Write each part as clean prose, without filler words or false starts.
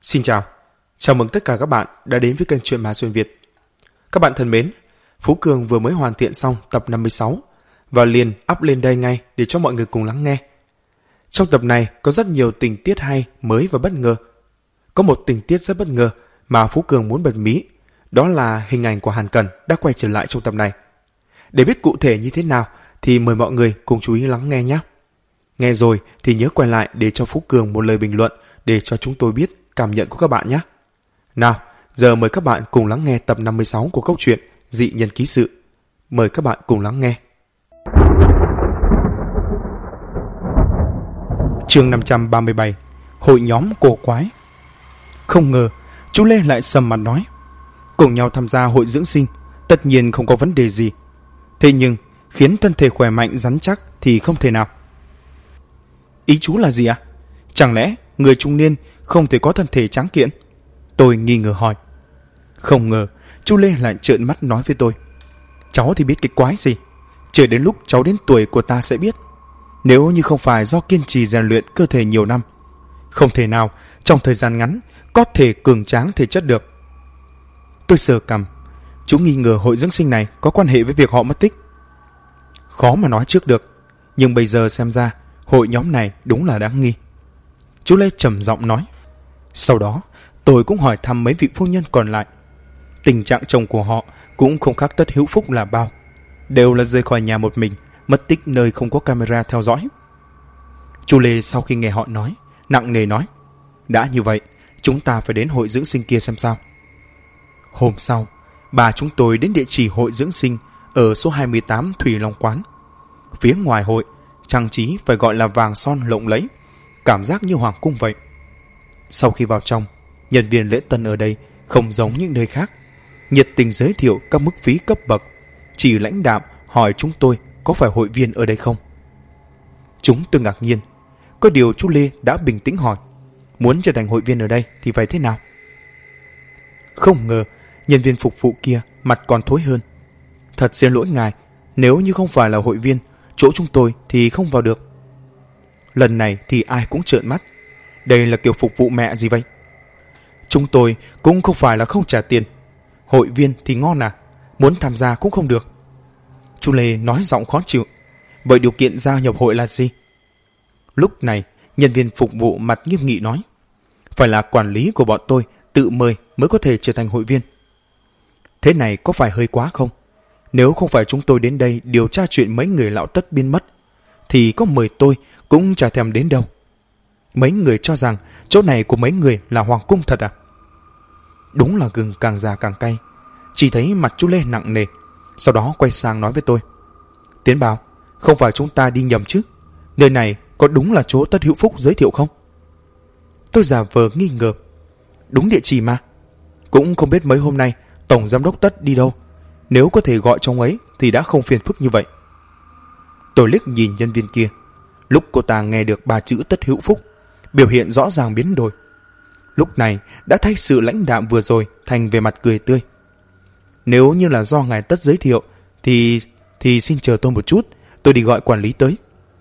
Xin chào, chào mừng tất cả các bạn đã đến với kênh Chuyện Ma Xuyên Việt. Các bạn thân mến, Phú Cường vừa mới hoàn thiện xong tập 56 và liền up lên đây ngay để cho mọi người cùng lắng nghe. Trong tập này có rất nhiều tình tiết hay, mới và bất ngờ. Có một tình tiết rất bất ngờ mà Phú Cường muốn bật mí, đó là hình ảnh của Hàn Cẩn đã quay trở lại trong tập này. Để biết cụ thể như thế nào thì mời mọi người cùng chú ý lắng nghe nhé. Nghe rồi thì nhớ quay lại để cho Phú Cường một lời bình luận để cho chúng tôi biết cảm nhận của các bạn nhé. Nào, giờ mời các bạn cùng lắng nghe tập 56 của câu chuyện Dị Nhân Ký Sự. Mời các bạn cùng lắng nghe. Chương 537, Hội nhóm cổ quái. Không ngờ, chú Lê lại sầm mặt nói, cùng nhau tham gia hội dưỡng sinh, tất nhiên không có vấn đề gì. Thế nhưng, khiến thân thể khỏe mạnh rắn chắc thì không thể nào. Ý chú là gì ạ? Chẳng lẽ người trung niên không thể có thân thể tráng kiện? Tôi nghi ngờ hỏi. Không ngờ, chú Lê lại trợn mắt nói với tôi, cháu thì biết cái quái gì, chờ đến lúc cháu đến tuổi của ta sẽ biết. Nếu như không phải do kiên trì rèn luyện cơ thể nhiều năm, không thể nào trong thời gian ngắn có thể cường tráng thể chất được. Tôi sờ cằm. Chú nghi ngờ hội dưỡng sinh này có quan hệ với việc họ mất tích. Khó mà nói trước được, nhưng bây giờ xem ra hội nhóm này đúng là đáng nghi. Chú Lê trầm giọng nói. Sau đó tôi cũng hỏi thăm mấy vị phu nhân còn lại. Tình trạng chồng của họ cũng không khác Tất Hữu Phúc là bao, đều là rời khỏi nhà một mình, mất tích nơi không có camera theo dõi. Chú Lê sau khi nghe họ nói, nặng nề nói, đã như vậy chúng ta phải đến hội dưỡng sinh kia xem sao. Hôm sau, bà chúng tôi đến địa chỉ hội dưỡng sinh ở số 28 Thủy Long Quán. Phía ngoài hội trang trí phải gọi là vàng son lộng lẫy, cảm giác như hoàng cung vậy. Sau khi vào trong, nhân viên lễ tân ở đây không giống những nơi khác, nhiệt tình giới thiệu các mức phí cấp bậc, chỉ lãnh đạm hỏi chúng tôi có phải hội viên ở đây không. Chúng tôi ngạc nhiên, có điều chú Lê đã bình tĩnh hỏi, muốn trở thành hội viên ở đây thì phải thế nào? Không ngờ nhân viên phục vụ kia mặt còn thối hơn. Thật xin lỗi ngài, nếu như không phải là hội viên, chỗ chúng tôi thì không vào được. Lần này thì ai cũng trợn mắt, đây là kiểu phục vụ mẹ gì vậy? Chúng tôi cũng không phải là không trả tiền, hội viên thì ngon à, muốn tham gia cũng không được. Chú Lê nói giọng khó chịu, vậy điều kiện gia nhập hội là gì? Lúc này nhân viên phục vụ mặt nghiêm nghị nói, phải là quản lý của bọn tôi tự mời mới có thể trở thành hội viên. Thế này có phải hơi quá không? Nếu không phải chúng tôi đến đây điều tra chuyện mấy người lão Tất biến mất, thì có mời tôi cũng chả thèm đến đâu. Mấy người cho rằng chỗ này của mấy người là hoàng cung thật à? Đúng là gừng càng già càng cay. Chỉ thấy mặt chú Lê nặng nề, sau đó quay sang nói với tôi, Tiến Bảo, không phải chúng ta đi nhầm chứ? Nơi này có đúng là chỗ Tất Hữu Phúc giới thiệu không? Tôi giả vờ nghi ngờ, đúng địa chỉ mà. Cũng không biết mấy hôm nay tổng giám đốc Tất đi đâu, nếu có thể gọi trong ấy thì đã không phiền phức như vậy. Tôi liếc nhìn nhân viên kia. Lúc cô ta nghe được 3 chữ Tất Hữu Phúc, biểu hiện rõ ràng biến đổi. Lúc này đã thay sự lãnh đạm vừa rồi thành về mặt cười tươi. Nếu như là do ngài Tất giới thiệu thì xin chờ tôi một chút, tôi đi gọi quản lý tới.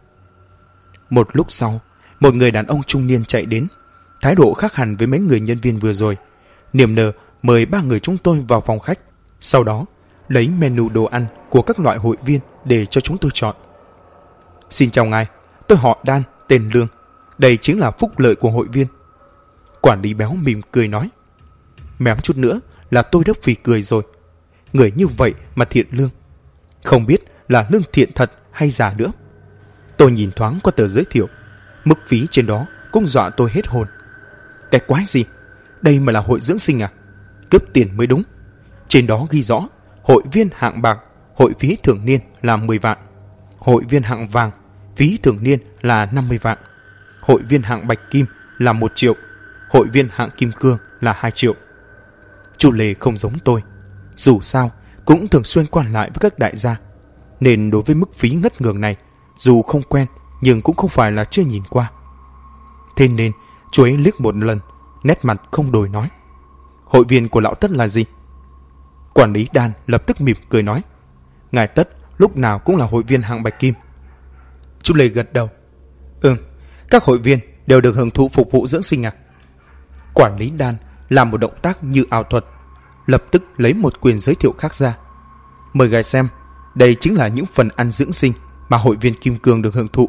Một lúc sau, một người đàn ông trung niên chạy đến, thái độ khác hẳn với mấy người nhân viên vừa rồi, niềm nở mời 3 người chúng tôi vào phòng khách, sau đó lấy menu đồ ăn của các loại hội viên để cho chúng tôi chọn. Xin chào ngài, tôi họ Đan, tên Lương, đây chính là phúc lợi của hội viên. Quản lý béo mỉm cười nói, mém chút nữa là tôi đã phì cười rồi. Người như vậy mà thiện lương, không biết là lương thiện thật hay giả nữa. Tôi nhìn thoáng qua tờ giới thiệu, mức phí trên đó cũng dọa tôi hết hồn. Cái quái gì, đây mà là hội dưỡng sinh à? Cướp tiền mới đúng. Trên đó ghi rõ, hội viên hạng bạc, hội phí thường niên là 10 vạn. Hội viên hạng vàng, phí thường niên là 50 vạn. Hội viên hạng bạch kim là 1 triệu. Hội viên hạng kim cương là 2 triệu. Chú Lê không giống tôi, dù sao cũng thường xuyên quan lại với các đại gia, nên đối với mức phí ngất ngường này, dù không quen nhưng cũng không phải là chưa nhìn qua. Thế nên chú ấy liếc một lần, nét mặt không đổi nói, hội viên của lão Tất là gì? Quản lý Đan lập tức mỉm cười nói, ngài Tất lúc nào cũng là hội viên hạng bạch kim. Chú Lê gật đầu, các hội viên đều được hưởng thụ phục vụ dưỡng sinh à? Quản lý Đan làm một động tác như ảo thuật, lập tức lấy một quyền giới thiệu khác ra. Mời ngài xem, đây chính là những phần ăn dưỡng sinh mà hội viên Kim Cương được hưởng thụ.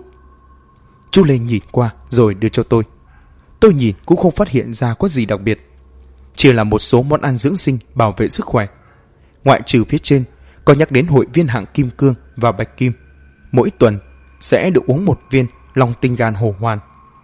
Chú Lê nhìn qua rồi đưa cho tôi. Tôi nhìn cũng không phát hiện ra có gì đặc biệt, chỉ là một số món ăn dưỡng sinh bảo vệ sức khỏe. Ngoại trừ phía trên có nhắc đến hội viên hạng Kim Cương và Bạch Kim mỗi tuần sẽ được uống một viên Long Tinh Gan Hổ Hoàn.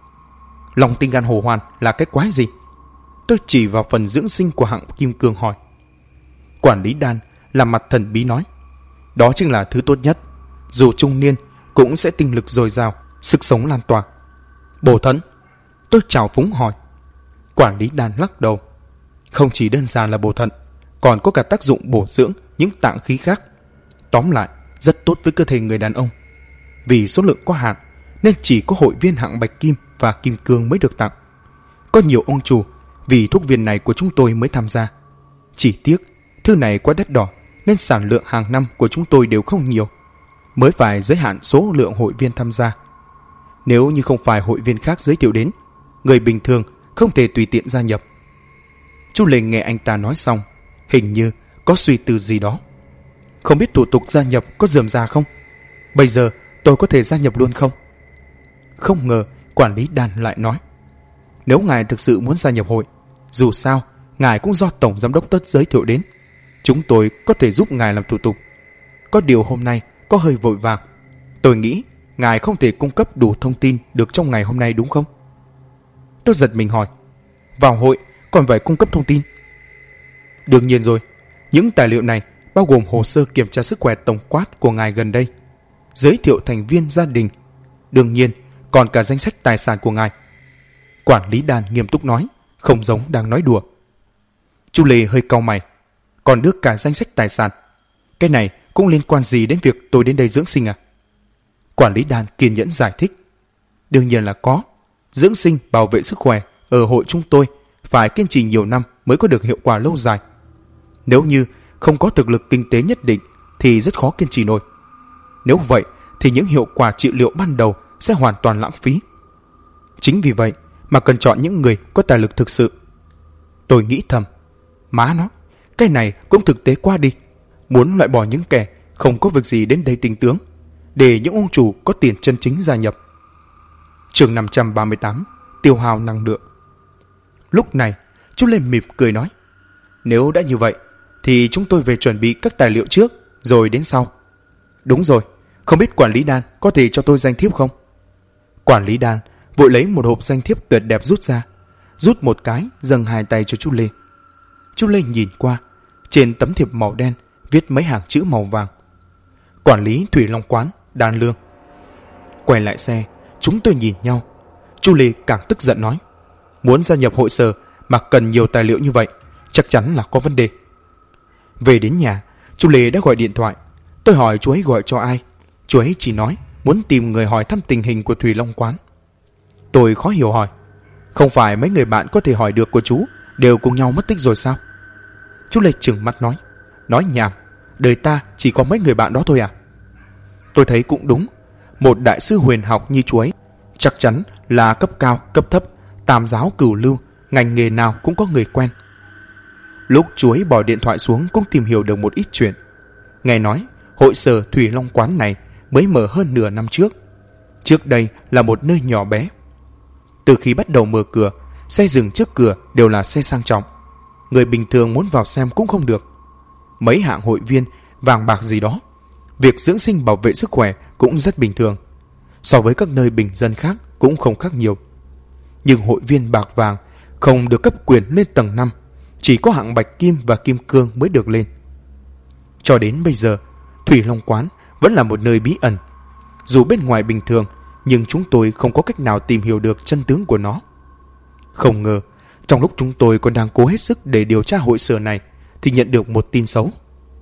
Long Tinh Gan Hổ Hoàn là cái quái gì? Tôi chỉ vào phần dưỡng sinh của hạng Kim Cương hỏi. Quản lý Đan làm mặt thần bí nói, đó chính là thứ tốt nhất, dù trung niên cũng sẽ tinh lực dồi dào, sức sống lan tỏa. Bổ thận? Tôi chào phúng hỏi. Quản lý Đan lắc đầu. Không chỉ đơn giản là bổ thận, còn có cả tác dụng bổ dưỡng những tạng khí khác. Tóm lại, rất tốt với cơ thể người đàn ông. Vì số lượng có hạn nên chỉ có hội viên hạng Bạch Kim và Kim Cương mới được tặng. Có nhiều ông chủ vì thuốc viên này của chúng tôi mới tham gia. Chỉ tiếc thứ này quá đắt đỏ nên sản lượng hàng năm của chúng tôi đều không nhiều, mới phải giới hạn số lượng hội viên tham gia. Nếu như không phải hội viên khác giới thiệu đến, người bình thường không thể tùy tiện gia nhập. Chú Lê nghe anh ta nói xong, hình như có suy tư gì đó. Không biết thủ tục gia nhập có rườm rà không? Bây giờ tôi có thể gia nhập luôn không? Không ngờ quản lý Đan lại nói, nếu ngài thực sự muốn gia nhập hội, dù sao ngài cũng do tổng giám đốc Tất giới thiệu đến, chúng tôi có thể giúp ngài làm thủ tục. Có điều hôm nay có hơi vội vàng, tôi nghĩ ngài không thể cung cấp đủ thông tin được trong ngày hôm nay đúng không? Tôi giật mình hỏi, vào hội còn phải cung cấp thông tin? Đương nhiên rồi, những tài liệu này bao gồm hồ sơ kiểm tra sức khỏe tổng quát của ngài gần đây, giới thiệu thành viên gia đình, đương nhiên còn cả danh sách tài sản của ngài. Quản lý Đan nghiêm túc nói, không giống đang nói đùa. Chú Lê hơi cau mày, còn đưa cả danh sách tài sản, cái này cũng liên quan gì đến việc tôi đến đây dưỡng sinh à? Quản lý Đan kiên nhẫn giải thích, đương nhiên là có. Dưỡng sinh bảo vệ sức khỏe ở hội chúng tôi phải kiên trì nhiều năm mới có được hiệu quả lâu dài. Nếu như không có thực lực kinh tế nhất định thì rất khó kiên trì nổi. Nếu vậy thì những hiệu quả trị liệu ban đầu sẽ hoàn toàn lãng phí. Chính vì vậy mà cần chọn những người có tài lực thực sự. Tôi nghĩ thầm, má nó, cái này cũng thực tế quá đi. Muốn loại bỏ những kẻ không có việc gì đến đây tinh tướng, để những ông chủ có tiền chân chính gia nhập. Chương 538, tiêu hao năng lượng. Lúc này chú Lê mỉm cười nói, nếu đã như vậy thì chúng tôi về chuẩn bị các tài liệu trước rồi đến sau. Đúng rồi, không biết quản lý Đan có thể cho tôi danh thiếp không? Quản lý Đan vội lấy một hộp danh thiếp tuyệt đẹp rút ra, rút một cái dâng hai tay cho chú Lê. Chú Lê nhìn qua, trên tấm thiệp màu đen viết mấy hàng chữ màu vàng: Quản lý Thủy Long Quán Đan Lương. Quay lại xe, chúng tôi nhìn nhau. Chú Lê càng tức giận nói, muốn gia nhập hội sở mà cần nhiều tài liệu như vậy, chắc chắn là có vấn đề. Về đến nhà, chú Lê đã gọi điện thoại. Tôi hỏi chú ấy gọi cho ai. Chú ấy chỉ nói muốn tìm người hỏi thăm tình hình của Thủy Long Quán. Tôi khó hiểu hỏi, không phải mấy người bạn có thể hỏi được của chú đều cùng nhau mất tích rồi sao? Chú Lê trừng mắt nói nhảm, đời ta chỉ có mấy người bạn đó thôi à? Tôi thấy cũng đúng, một đại sư huyền học như chú ấy chắc chắn là cấp cao, cấp thấp, tam giáo cửu lưu, ngành nghề nào cũng có người quen. Lúc chú ấy bỏ điện thoại xuống cũng tìm hiểu được một ít chuyện. Nghe nói hội sở Thủy Long Quán này mới mở hơn nửa năm trước. Trước đây là một nơi nhỏ bé. Từ khi bắt đầu mở cửa, xe dừng trước cửa đều là xe sang trọng. Người bình thường muốn vào xem cũng không được. Mấy hạng hội viên vàng bạc gì đó, việc dưỡng sinh bảo vệ sức khỏe cũng rất bình thường. So với các nơi bình dân khác cũng không khác nhiều. Nhưng hội viên bạc vàng không được cấp quyền lên tầng 5, chỉ có hạng Bạch Kim và Kim Cương mới được lên. Cho đến bây giờ, Thủy Long Quán vẫn là một nơi bí ẩn. Dù bên ngoài bình thường, nhưng chúng tôi không có cách nào tìm hiểu được chân tướng của nó. Không ngờ, trong lúc chúng tôi còn đang cố hết sức để điều tra hội sở này, thì nhận được một tin xấu.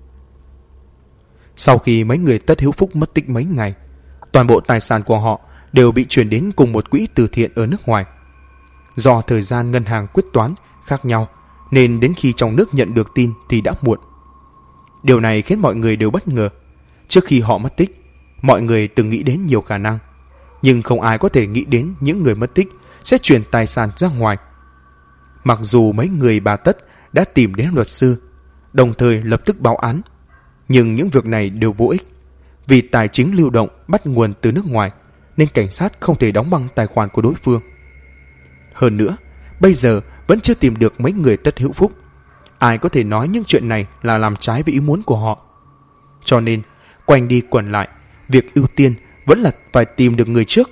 Sau khi mấy người Tất Hiếu Phúc mất tích mấy ngày, toàn bộ tài sản của họ đều bị chuyển đến cùng một quỹ từ thiện ở nước ngoài. Do thời gian ngân hàng quyết toán khác nhau, nên đến khi trong nước nhận được tin thì đã muộn. Điều này khiến mọi người đều bất ngờ. Trước khi họ mất tích, mọi người từng nghĩ đến nhiều khả năng, nhưng không ai có thể nghĩ đến những người mất tích sẽ chuyển tài sản ra ngoài. Mặc dù mấy người bà Tất đã tìm đến luật sư, đồng thời lập tức báo án, nhưng những việc này đều vô ích. Vì tài chính lưu động bắt nguồn từ nước ngoài, nên cảnh sát không thể đóng băng tài khoản của đối phương. Hơn nữa, bây giờ vẫn chưa tìm được mấy người Tất Hữu Phúc. Ai có thể nói những chuyện này là làm trái với ý muốn của họ. Cho nên, quanh đi quẩn lại, việc ưu tiên vẫn là phải tìm được người trước.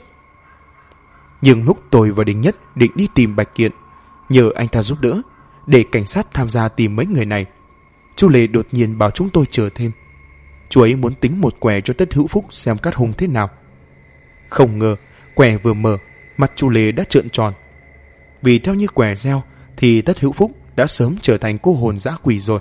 Nhưng lúc tôi và Đinh Nhất định đi tìm Bạch Kiện, nhờ anh ta giúp đỡ, để cảnh sát tham gia tìm mấy người này, chú Lê đột nhiên bảo chúng tôi chờ thêm. Chú ấy muốn tính một quẻ cho Tất Hữu Phúc xem cát hung thế nào. Không ngờ, quẻ vừa mở, mặt chú Lê đã trợn tròn. Vì theo như quẻ gieo, thì Tất Hữu Phúc đã sớm trở thành cô hồn dã quỷ rồi.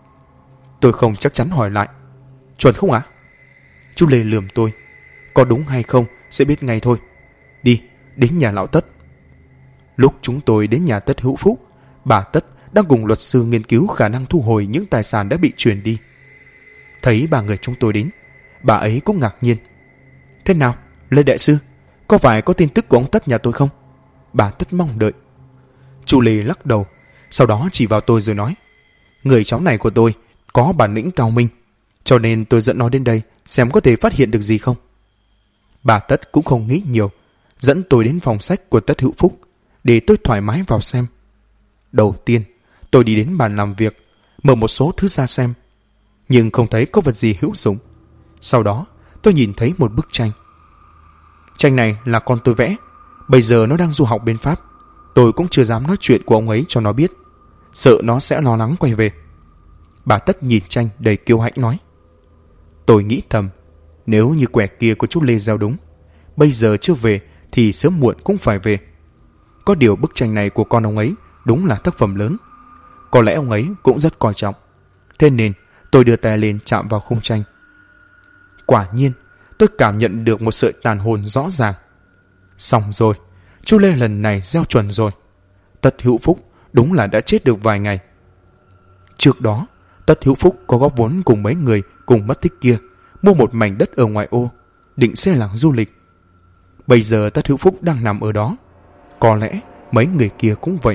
Tôi không chắc chắn hỏi lại. Chuẩn không ạ? Chú Lê lườm tôi. Có đúng hay không sẽ biết ngay thôi. Đi, đến nhà lão Tất. Lúc chúng tôi đến nhà Tất Hữu Phúc, bà Tất đang cùng luật sư nghiên cứu khả năng thu hồi những tài sản đã bị chuyển đi. Thấy ba người chúng tôi đến, bà ấy cũng ngạc nhiên. Thế nào, Lê đại sư, có phải có tin tức của ông Tất nhà tôi không? Bà Tất mong đợi. Chú Lê lắc đầu, sau đó chỉ vào tôi rồi nói: Người cháu này của tôi có bản lĩnh cao minh, cho nên tôi dẫn nó đến đây xem có thể phát hiện được gì không. Bà Tất cũng không nghĩ nhiều, dẫn tôi đến phòng sách của Tất Hữu Phúc để tôi thoải mái vào xem. Đầu tiên, tôi đi đến bàn làm việc, mở một số thứ ra xem, nhưng không thấy có vật gì hữu dụng. Sau đó, tôi nhìn thấy một bức tranh. Tranh này là con tôi vẽ, bây giờ nó đang du học bên Pháp. Tôi cũng chưa dám nói chuyện của ông ấy cho nó biết, sợ nó sẽ lo lắng quay về. Bà Tất nhìn tranh đầy kiêu hãnh nói. Tôi nghĩ thầm, nếu như quẻ kia của chú Lê gieo đúng, bây giờ chưa về thì sớm muộn cũng phải về. Có điều bức tranh này của con ông ấy đúng là tác phẩm lớn, có lẽ ông ấy cũng rất coi trọng. Thế nên tôi đưa tay lên chạm vào khung tranh. Quả nhiên, tôi cảm nhận được một sợi tàn hồn rõ ràng. Xong rồi, chú Lê lần này gieo chuẩn rồi. Tất Hữu Phúc đúng là đã chết được vài ngày. Trước đó, Tất Hữu Phúc có góp vốn cùng mấy người cùng mất tích kia, mua một mảnh đất ở ngoại ô, định xây làng du lịch. Bây giờ Tất Hữu Phúc đang nằm ở đó. Có lẽ mấy người kia cũng vậy.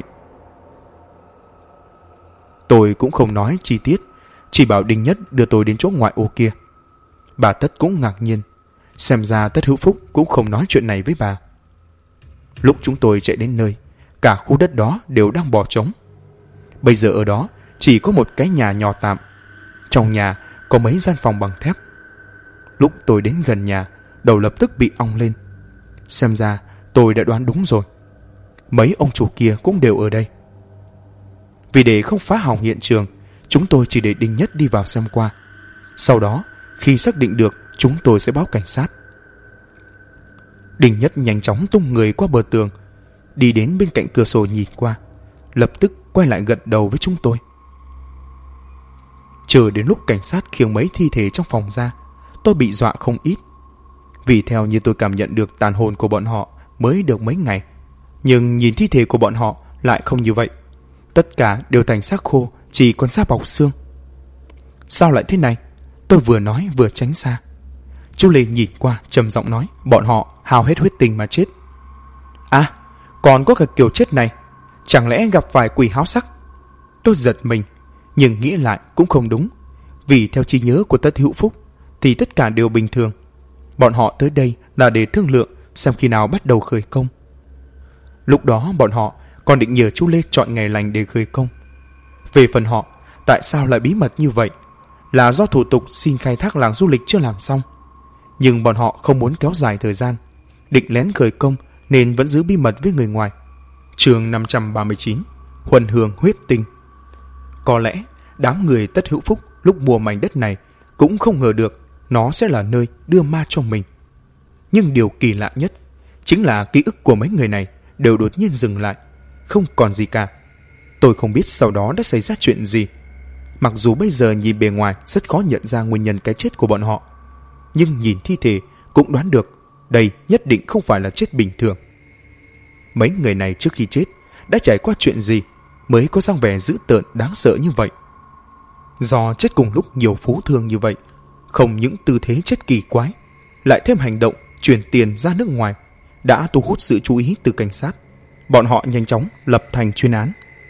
Tôi cũng không nói chi tiết, chỉ bảo Đinh Nhất đưa tôi đến chỗ ngoại ô kia. Bà Tất cũng ngạc nhiên, xem ra Tất Hữu Phúc cũng không nói chuyện này với bà. Lúc chúng tôi chạy đến nơi, cả khu đất đó đều đang bỏ trống. Bây giờ ở đó chỉ có một cái nhà nhỏ tạm. Trong nhà có mấy gian phòng bằng thép. Lúc tôi đến gần nhà, đầu lập tức bị ong lên. Xem ra tôi đã đoán đúng rồi. Mấy ông chủ kia cũng đều ở đây. Vì để không phá hỏng hiện trường, chúng tôi chỉ để Đinh Nhất đi vào xem qua. Sau đó, khi xác định được, chúng tôi sẽ báo cảnh sát. Đinh Nhất nhanh chóng tung người qua bờ tường, đi đến bên cạnh cửa sổ nhìn qua, lập tức quay lại gật đầu với chúng tôi. Chờ đến lúc cảnh sát khiêng mấy thi thể trong phòng ra, tôi bị dọa không ít. Vì theo như tôi cảm nhận được tàn hồn của bọn họ mới được mấy ngày, nhưng nhìn thi thể của bọn họ lại không như vậy. Tất cả đều thành xác khô, chỉ còn da bọc xương. Sao lại thế này? Tôi vừa nói vừa tránh xa. Chú Lê nhìn qua trầm giọng nói, bọn họ hao hết huyết tình mà chết. À, còn có cả kiểu chết này, chẳng lẽ gặp phải quỷ háo sắc? Tôi giật mình, nhưng nghĩ lại cũng không đúng. Vì theo trí nhớ của Tất Hữu Phúc thì tất cả đều bình thường. Bọn họ tới đây là để thương lượng xem khi nào bắt đầu khởi công. Lúc đó bọn họ còn định nhờ chú Lê chọn ngày lành để khởi công. Về phần họ, tại sao lại bí mật như vậy? Là do thủ tục xin khai thác làng du lịch chưa làm xong. Nhưng bọn họ không muốn kéo dài thời gian, định lén khởi công nên vẫn giữ bí mật với người ngoài. Chương 539, Huân hương huyết tinh. Có lẽ đám người Tất Hữu Phúc lúc mua mảnh đất này cũng không ngờ được nó sẽ là nơi đưa ma cho mình. Nhưng điều kỳ lạ nhất chính là ký ức của mấy người này đều đột nhiên dừng lại, không còn gì cả. Tôi không biết sau đó đã xảy ra chuyện gì. Mặc dù bây giờ nhìn bề ngoài rất khó nhận ra nguyên nhân cái chết của bọn họ, nhưng nhìn thi thể cũng đoán được đây nhất định không phải là chết bình thường. Mấy người này trước khi chết đã trải qua chuyện gì mới có dáng vẻ dữ tợn đáng sợ như vậy? Do chết cùng lúc nhiều phú thương như vậy, không những tư thế chết kỳ quái, lại thêm hành động chuyển tiền ra nước ngoài đã thu hút sự chú ý từ cảnh sát. Bọn họ nhanh chóng lập thành chuyên án,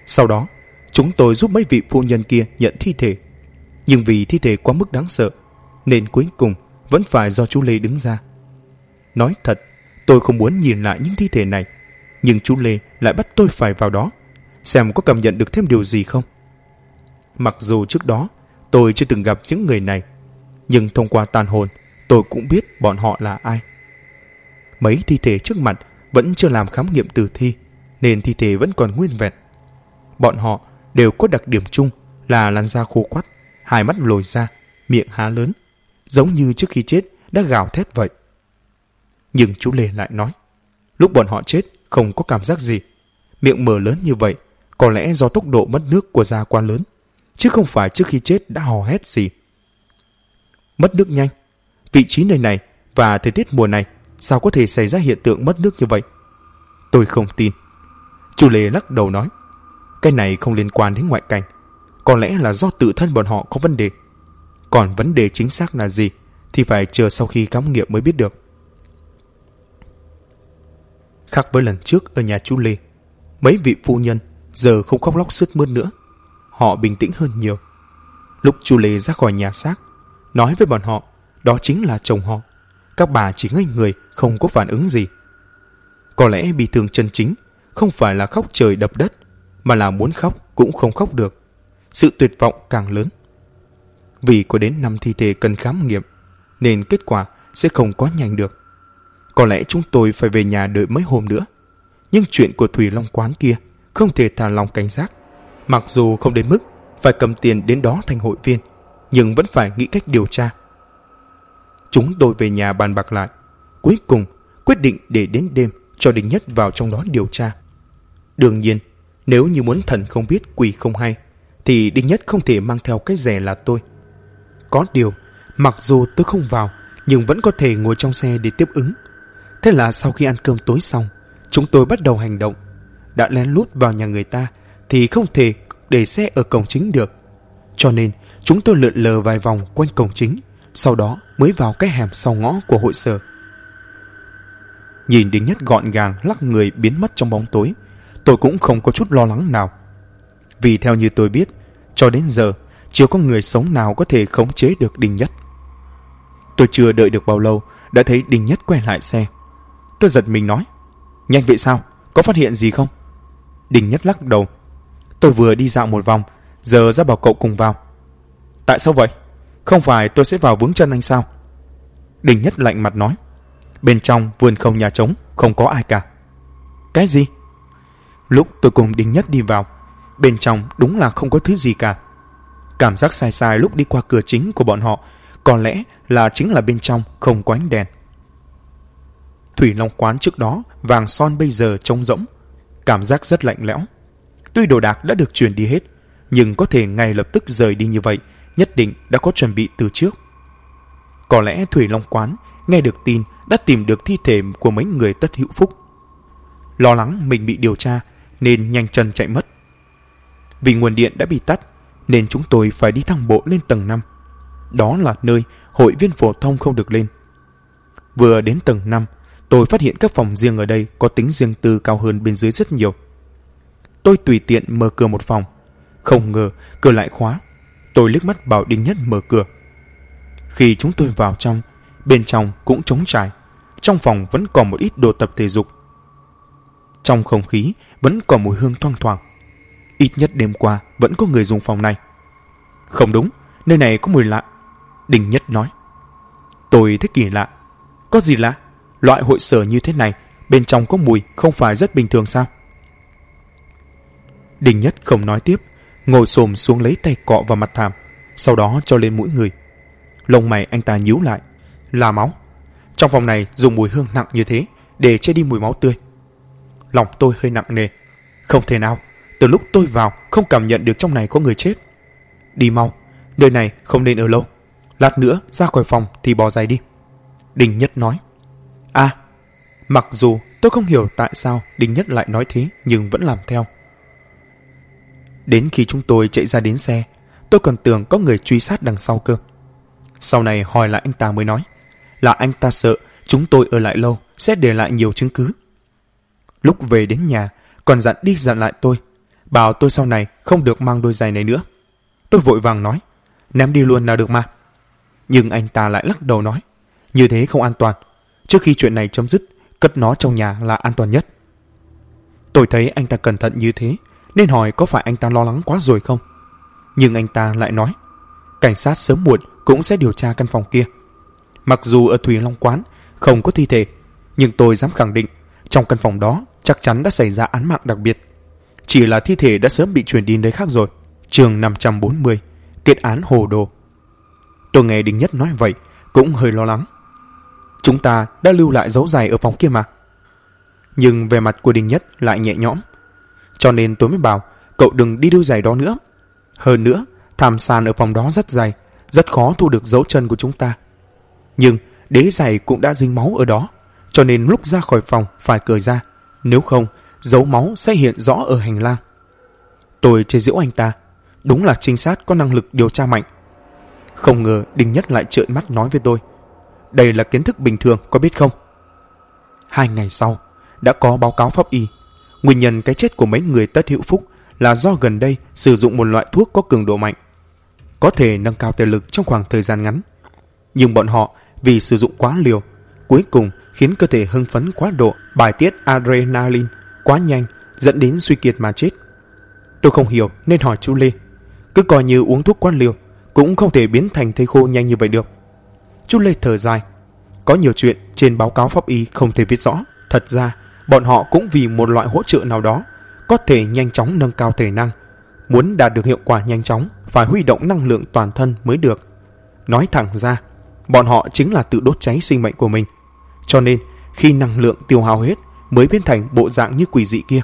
Sau đó, chúng tôi giúp mấy vị phu nhân kia nhận thi thể. Nhưng vì thi thể quá mức đáng sợ, nên cuối cùng vẫn phải do chú Lê đứng ra. Nói thật, tôi không muốn nhìn lại những thi thể này, nhưng chú Lê lại bắt tôi phải vào đó, xem có cảm nhận được thêm điều gì không. Mặc dù trước đó tôi chưa từng gặp những người này, nhưng thông qua tàn hồn, tôi cũng biết bọn họ là ai. Mấy thi thể trước mặt vẫn chưa làm khám nghiệm tử thi, nên thi thể vẫn còn nguyên vẹn. Bọn họ đều có đặc điểm chung là làn da khô quắt, hai mắt lồi ra, miệng há lớn, giống như trước khi chết đã gào thét vậy. Nhưng chú Lê lại nói, lúc bọn họ chết không có cảm giác gì. Miệng mở lớn như vậy có lẽ do tốc độ mất nước của da quá lớn, chứ không phải trước khi chết đã hò hét gì. Mất nước nhanh? Vị trí nơi này và thời tiết mùa này sao có thể xảy ra hiện tượng mất nước như vậy? Tôi không tin. Chú Lê lắc đầu nói, cái này không liên quan đến ngoại cảnh, có lẽ là do tự thân bọn họ có vấn đề. Còn vấn đề chính xác là gì thì phải chờ sau khi khám nghiệm mới biết được. Khác với lần trước ở nhà chú Lê, mấy vị phu nhân giờ không khóc lóc sướt mướt nữa. Họ bình tĩnh hơn nhiều. Lúc chú Lê ra khỏi nhà xác, nói với bọn họ đó chính là chồng họ, các bà chỉ ngây người không có phản ứng gì. Có lẽ bị thương chân chính không phải là khóc trời đập đất, mà là muốn khóc cũng không khóc được. Sự tuyệt vọng càng lớn. Vì có đến 5 thi thể cần khám nghiệm, nên kết quả sẽ không có nhanh được. Có lẽ chúng tôi phải về nhà đợi mấy hôm nữa. Nhưng chuyện của Thủy Long quán kia không thể thả lòng cảnh giác. Mặc dù không đến mức phải cầm tiền đến đó thành hội viên, nhưng vẫn phải nghĩ cách điều tra. Chúng tôi về nhà bàn bạc lại, cuối cùng quyết định để đến đêm cho Đinh Nhất vào trong đó điều tra. Đương nhiên, nếu như muốn thần không biết quỷ không hay, thì Đinh Nhất không thể mang theo cái rẻ là tôi. Có điều, mặc dù tôi không vào, nhưng vẫn có thể ngồi trong xe để tiếp ứng. Thế là sau khi ăn cơm tối xong, chúng tôi bắt đầu hành động. Đã lén lút vào nhà người ta thì không thể để xe ở cổng chính được. Cho nên chúng tôi lượn lờ vài vòng quanh cổng chính, sau đó mới vào cái hẻm sau ngõ của hội sở. Nhìn Đinh Nhất gọn gàng lắc người biến mất trong bóng tối, tôi cũng không có chút lo lắng nào. Vì theo như tôi biết, cho đến giờ chưa có người sống nào có thể khống chế được Đinh Nhất. Tôi chưa đợi được bao lâu đã thấy Đinh Nhất quay lại xe. Tôi giật mình nói, nhanh vậy sao? Có phát hiện gì không? Đinh Nhất lắc đầu, tôi vừa đi dạo một vòng, giờ ra bảo cậu cùng vào. Tại sao vậy? Không phải tôi sẽ vào vướng chân anh sao? Đinh Nhất lạnh mặt nói, bên trong vườn không nhà trống, không có ai cả. Cái gì? Lúc tôi cùng Đinh Nhất đi vào, bên trong đúng là không có thứ gì cả. Cảm giác sai sai lúc đi qua cửa chính của bọn họ, có lẽ là chính là bên trong không có ánh đèn. Thủy Long quán trước đó vàng son bây giờ trống rỗng, cảm giác rất lạnh lẽo. Tuy đồ đạc đã được chuyển đi hết, nhưng có thể ngay lập tức rời đi như vậy nhất định đã có chuẩn bị từ trước. Có lẽ Thủy Long quán nghe được tin đã tìm được thi thể của mấy người Tất Hữu Phúc. Lo lắng mình bị điều tra nên nhanh chân chạy mất. Vì nguồn điện đã bị tắt nên chúng tôi phải đi thang bộ lên tầng 5. Đó là nơi hội viên phổ thông không được lên. Vừa đến tầng 5, tôi phát hiện các phòng riêng ở đây có tính riêng tư cao hơn bên dưới rất nhiều. Tôi tùy tiện mở cửa một phòng, không ngờ cửa lại khóa. Tôi liếc mắt bảo Đinh Nhất mở cửa. Khi chúng tôi vào trong, bên trong cũng trống trải. Trong phòng vẫn còn một ít đồ tập thể dục. Trong không khí vẫn còn mùi hương thoang thoảng. Ít nhất đêm qua vẫn có người dùng phòng này. Không đúng, nơi này có mùi lạ, Đinh Nhất nói. Tôi thấy kỳ lạ. Có gì lạ? Loại hội sở như thế này, bên trong có mùi không phải rất bình thường sao? Đinh Nhất không nói tiếp, ngồi xổm xuống lấy tay cọ vào mặt thảm, sau đó cho lên mũi người. Lông mày anh ta nhíu lại. Là máu. Trong phòng này dùng mùi hương nặng như thế để che đi mùi máu tươi. Lòng tôi hơi nặng nề. Không thể nào, từ lúc tôi vào không cảm nhận được trong này có người chết. Đi mau, nơi này không nên ở lâu. Lát nữa ra khỏi phòng thì bỏ giày đi, Đinh Nhất nói. Mặc dù tôi không hiểu tại sao Đinh Nhất lại nói thế, nhưng vẫn làm theo. Đến khi chúng tôi chạy ra đến xe, tôi còn tưởng có người truy sát đằng sau cơ. Sau này hỏi lại anh ta mới nói là anh ta sợ chúng tôi ở lại lâu sẽ để lại nhiều chứng cứ. Lúc về đến nhà còn dặn đi dặn lại tôi, bảo tôi sau này không được mang đôi giày này nữa. Tôi vội vàng nói, ném đi luôn là được mà. Nhưng anh ta lại lắc đầu nói, như thế không an toàn. Trước khi chuyện này chấm dứt, cất nó trong nhà là an toàn nhất. Tôi thấy anh ta cẩn thận như thế, nên hỏi có phải anh ta lo lắng quá rồi không. Nhưng anh ta lại nói, cảnh sát sớm muộn cũng sẽ điều tra căn phòng kia. Mặc dù ở Thủy Long Quán không có thi thể, nhưng tôi dám khẳng định trong căn phòng đó chắc chắn đã xảy ra án mạng đặc biệt. Chỉ là thi thể đã sớm bị chuyển đi nơi khác rồi. Chương 540, kết án hồ đồ. Tôi nghe Đinh Nhất nói vậy cũng hơi lo lắng. Chúng ta đã lưu lại dấu giày ở phòng kia mà. Nhưng về mặt của Đinh Nhất lại nhẹ nhõm. Cho nên tôi mới bảo cậu đừng đi đôi giày đó nữa. Hơn nữa, thảm sàn ở phòng đó rất dày, rất khó thu được dấu chân của chúng ta. Nhưng đế giày cũng đã dính máu ở đó, cho nên lúc ra khỏi phòng phải cởi ra. Nếu không, dấu máu sẽ hiện rõ ở hành lang. Tôi chế giễu anh ta. Đúng là trinh sát có năng lực điều tra mạnh. Không ngờ Đinh Nhất lại trợn mắt nói với tôi, đây là kiến thức bình thường có biết không? 2 ngày sau, đã có báo cáo pháp y. Nguyên nhân cái chết của mấy người Tất Hữu Phúc là do gần đây sử dụng một loại thuốc có cường độ mạnh, có thể nâng cao thể lực trong khoảng thời gian ngắn. Nhưng bọn họ vì sử dụng quá liều, cuối cùng khiến cơ thể hưng phấn quá độ, bài tiết adrenaline quá nhanh, dẫn đến suy kiệt mà chết. Tôi không hiểu nên hỏi chú Lê, cứ coi như uống thuốc quá liều cũng không thể biến thành thây khô nhanh như vậy được. Chú Lê thở dài, có nhiều chuyện trên báo cáo pháp y không thể viết rõ. Thật ra bọn họ cũng vì một loại hỗ trợ nào đó có thể nhanh chóng nâng cao thể năng. Muốn đạt được hiệu quả nhanh chóng phải huy động năng lượng toàn thân mới được. Nói thẳng ra, bọn họ chính là tự đốt cháy sinh mệnh của mình. Cho nên khi năng lượng tiêu hao hết mới biến thành bộ dạng như quỷ dị kia.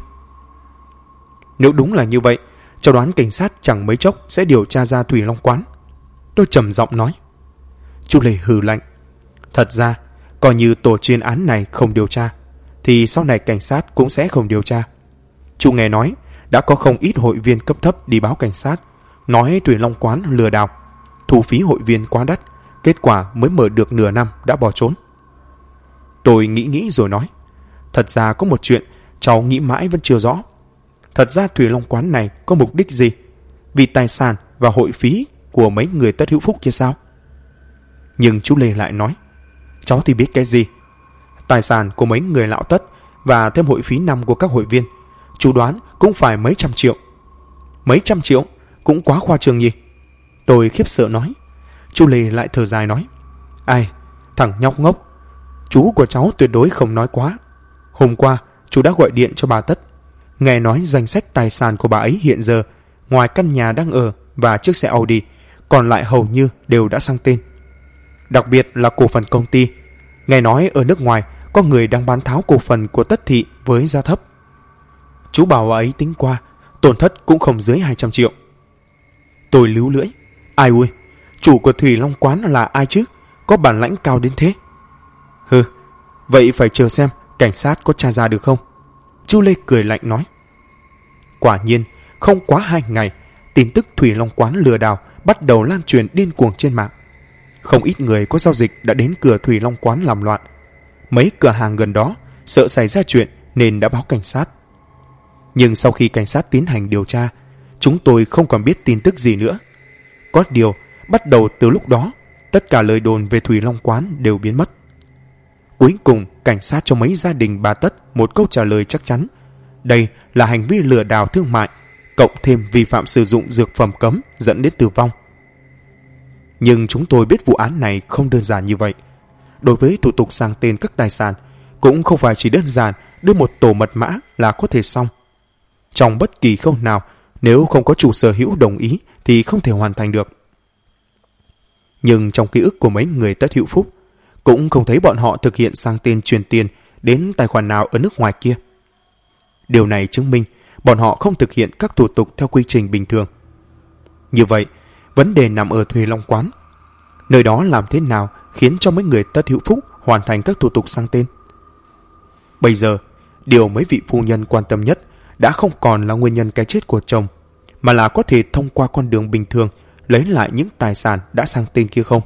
Nếu đúng là như vậy, cháu đoán cảnh sát chẳng mấy chốc sẽ điều tra ra Thủy Long Quán. Tôi trầm giọng nói. Chú Lê hừ lạnh. Thật ra, coi như tổ chuyên án này không điều tra, thì sau này cảnh sát cũng sẽ không điều tra. Chú nghe nói, đã có không ít hội viên cấp thấp đi báo cảnh sát, nói Thủy Long Quán lừa đảo, thu phí hội viên quá đắt, kết quả mới mở được nửa năm đã bỏ trốn. Tôi nghĩ rồi nói, thật ra có một chuyện cháu nghĩ mãi vẫn chưa rõ. Thật ra Thủy Long Quán này có mục đích gì? Vì tài sản và hội phí của mấy người Tất Hữu Phúc kia sao? Nhưng chú Lê lại nói, cháu thì biết cái gì? Tài sản của mấy người lão Tất và thêm hội phí năm của các hội viên, chú đoán cũng phải mấy trăm triệu. Mấy trăm triệu cũng quá khoa trương nhỉ? Tôi khiếp sợ nói. Chú Lê lại thở dài nói, ai, thằng nhóc ngốc, chú của cháu tuyệt đối không nói quá. Hôm qua chú đã gọi điện cho bà Tất, nghe nói danh sách tài sản của bà ấy hiện giờ, ngoài căn nhà đang ở và chiếc xe Audi, còn lại hầu như đều đã sang tên. Đặc biệt là cổ phần công ty, nghe nói ở nước ngoài có người đang bán tháo cổ phần của Tất Thị với giá thấp. Chú bảo bà ấy tính qua, tổn thất cũng không dưới 200 triệu. Tôi líu lưỡi, ai ui, chủ của Thủy Long Quán là ai chứ, có bản lãnh cao đến thế? Hừ, vậy phải chờ xem cảnh sát có tra ra được không? Chú Lê cười lạnh nói. Quả nhiên, không quá 2 ngày, tin tức Thủy Long Quán lừa đảo bắt đầu lan truyền điên cuồng trên mạng. Không ít người có giao dịch đã đến cửa Thủy Long Quán làm loạn. Mấy cửa hàng gần đó sợ xảy ra chuyện nên đã báo cảnh sát. Nhưng sau khi cảnh sát tiến hành điều tra, chúng tôi không còn biết tin tức gì nữa. Có điều, bắt đầu từ lúc đó, tất cả lời đồn về Thủy Long Quán đều biến mất. Cuối cùng, cảnh sát cho mấy gia đình bà Tất một câu trả lời chắc chắn. Đây là hành vi lừa đảo thương mại, cộng thêm vi phạm sử dụng dược phẩm cấm dẫn đến tử vong. Nhưng chúng tôi biết vụ án này không đơn giản như vậy. Đối với thủ tục sang tên các tài sản, cũng không phải chỉ đơn giản đưa một tổ mật mã là có thể xong. Trong bất kỳ khâu nào, nếu không có chủ sở hữu đồng ý thì không thể hoàn thành được. Nhưng trong ký ức của mấy người Tất Hữu Phúc, cũng không thấy bọn họ thực hiện sang tên truyền tiền đến tài khoản nào ở nước ngoài kia. Điều này chứng minh bọn họ không thực hiện các thủ tục theo quy trình bình thường. Như vậy, vấn đề nằm ở Thủy Long Quán. Nơi đó làm thế nào khiến cho mấy người Tất Hữu Phúc hoàn thành các thủ tục sang tên? Bây giờ, điều mấy vị phu nhân quan tâm nhất đã không còn là nguyên nhân cái chết của chồng, mà là có thể thông qua con đường bình thường lấy lại những tài sản đã sang tên kia không?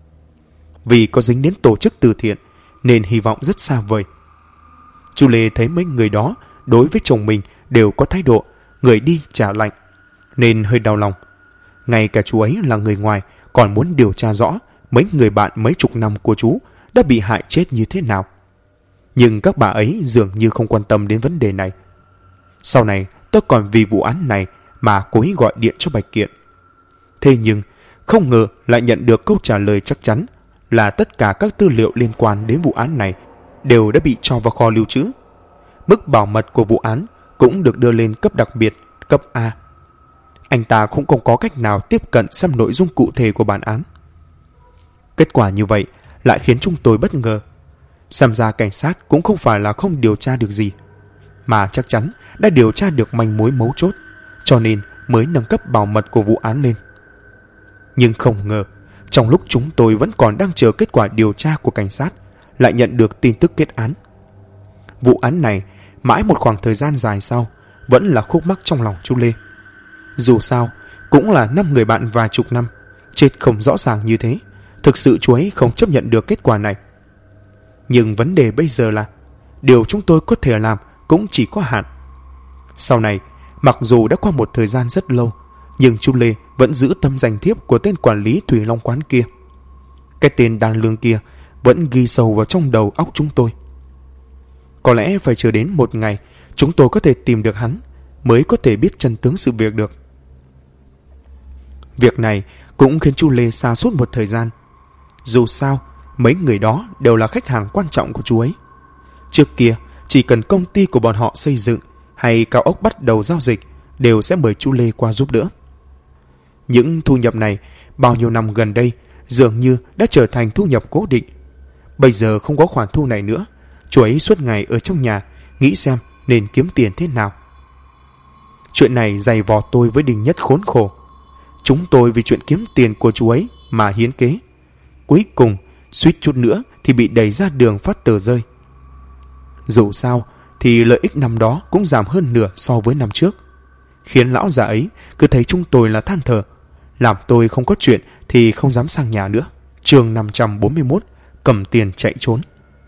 Vì có dính đến tổ chức từ thiện nên hy vọng rất xa vời. Chú Lê thấy mấy người đó đối với chồng mình đều có thái độ người đi trả lạnh, nên hơi đau lòng. Ngay cả chú ấy là người ngoài còn muốn điều tra rõ mấy người bạn mấy chục năm của chú đã bị hại chết như thế nào. Nhưng các bà ấy dường như không quan tâm đến vấn đề này. Sau này tôi còn vì vụ án này mà cố ý gọi điện cho Bạch Kiện. Thế nhưng không ngờ lại nhận được câu trả lời chắc chắn là tất cả các tư liệu liên quan đến vụ án này đều đã bị cho vào kho lưu trữ. Mức bảo mật của vụ án cũng được đưa lên cấp đặc biệt, cấp A. Anh ta cũng không có cách nào tiếp cận xem nội dung cụ thể của bản án. Kết quả như vậy lại khiến chúng tôi bất ngờ. Xem ra cảnh sát cũng không phải là không điều tra được gì, mà chắc chắn đã điều tra được manh mối mấu chốt, cho nên mới nâng cấp bảo mật của vụ án lên. Nhưng không ngờ, trong lúc chúng tôi vẫn còn đang chờ kết quả điều tra của cảnh sát, lại nhận được tin tức kết án. Vụ án này mãi một khoảng thời gian dài sau vẫn là khúc mắc trong lòng chú Lê. Dù sao cũng là 5 người bạn vài chục năm, chết không rõ ràng như thế, thực sự chú ấy không chấp nhận được kết quả này. Nhưng vấn đề bây giờ là điều chúng tôi có thể làm cũng chỉ có hạn. Sau này, mặc dù đã qua một thời gian rất lâu, nhưng chú Lê vẫn giữ tấm danh thiếp của tên quản lý Thủy Long quán kia. Cái tên Đan Lương kia vẫn ghi sâu vào trong đầu óc chúng tôi. Có lẽ phải chờ đến một ngày chúng tôi có thể tìm được hắn mới có thể biết chân tướng sự việc được. Việc này cũng khiến chú Lê sa sút một thời gian. Dù sao, mấy người đó đều là khách hàng quan trọng của chú ấy. Trước kia, chỉ cần công ty của bọn họ xây dựng hay cao ốc bắt đầu giao dịch đều sẽ mời chú Lê qua giúp đỡ. Những thu nhập này bao nhiêu năm gần đây dường như đã trở thành thu nhập cố định. Bây giờ không có khoản thu này nữa, chú ấy suốt ngày ở trong nhà nghĩ xem nên kiếm tiền thế nào. Chuyện này dày vò tôi với Đinh Nhất khốn khổ. Chúng tôi vì chuyện kiếm tiền của chú ấy mà hiến kế. Cuối cùng suýt chút nữa thì bị đẩy ra đường phát tờ rơi. Dù sao thì lợi ích năm đó cũng giảm hơn nửa so với năm trước, khiến lão già ấy cứ thấy chúng tôi là than thở, làm tôi không có chuyện thì không dám sang nhà nữa. Chương 541, cầm tiền chạy trốn.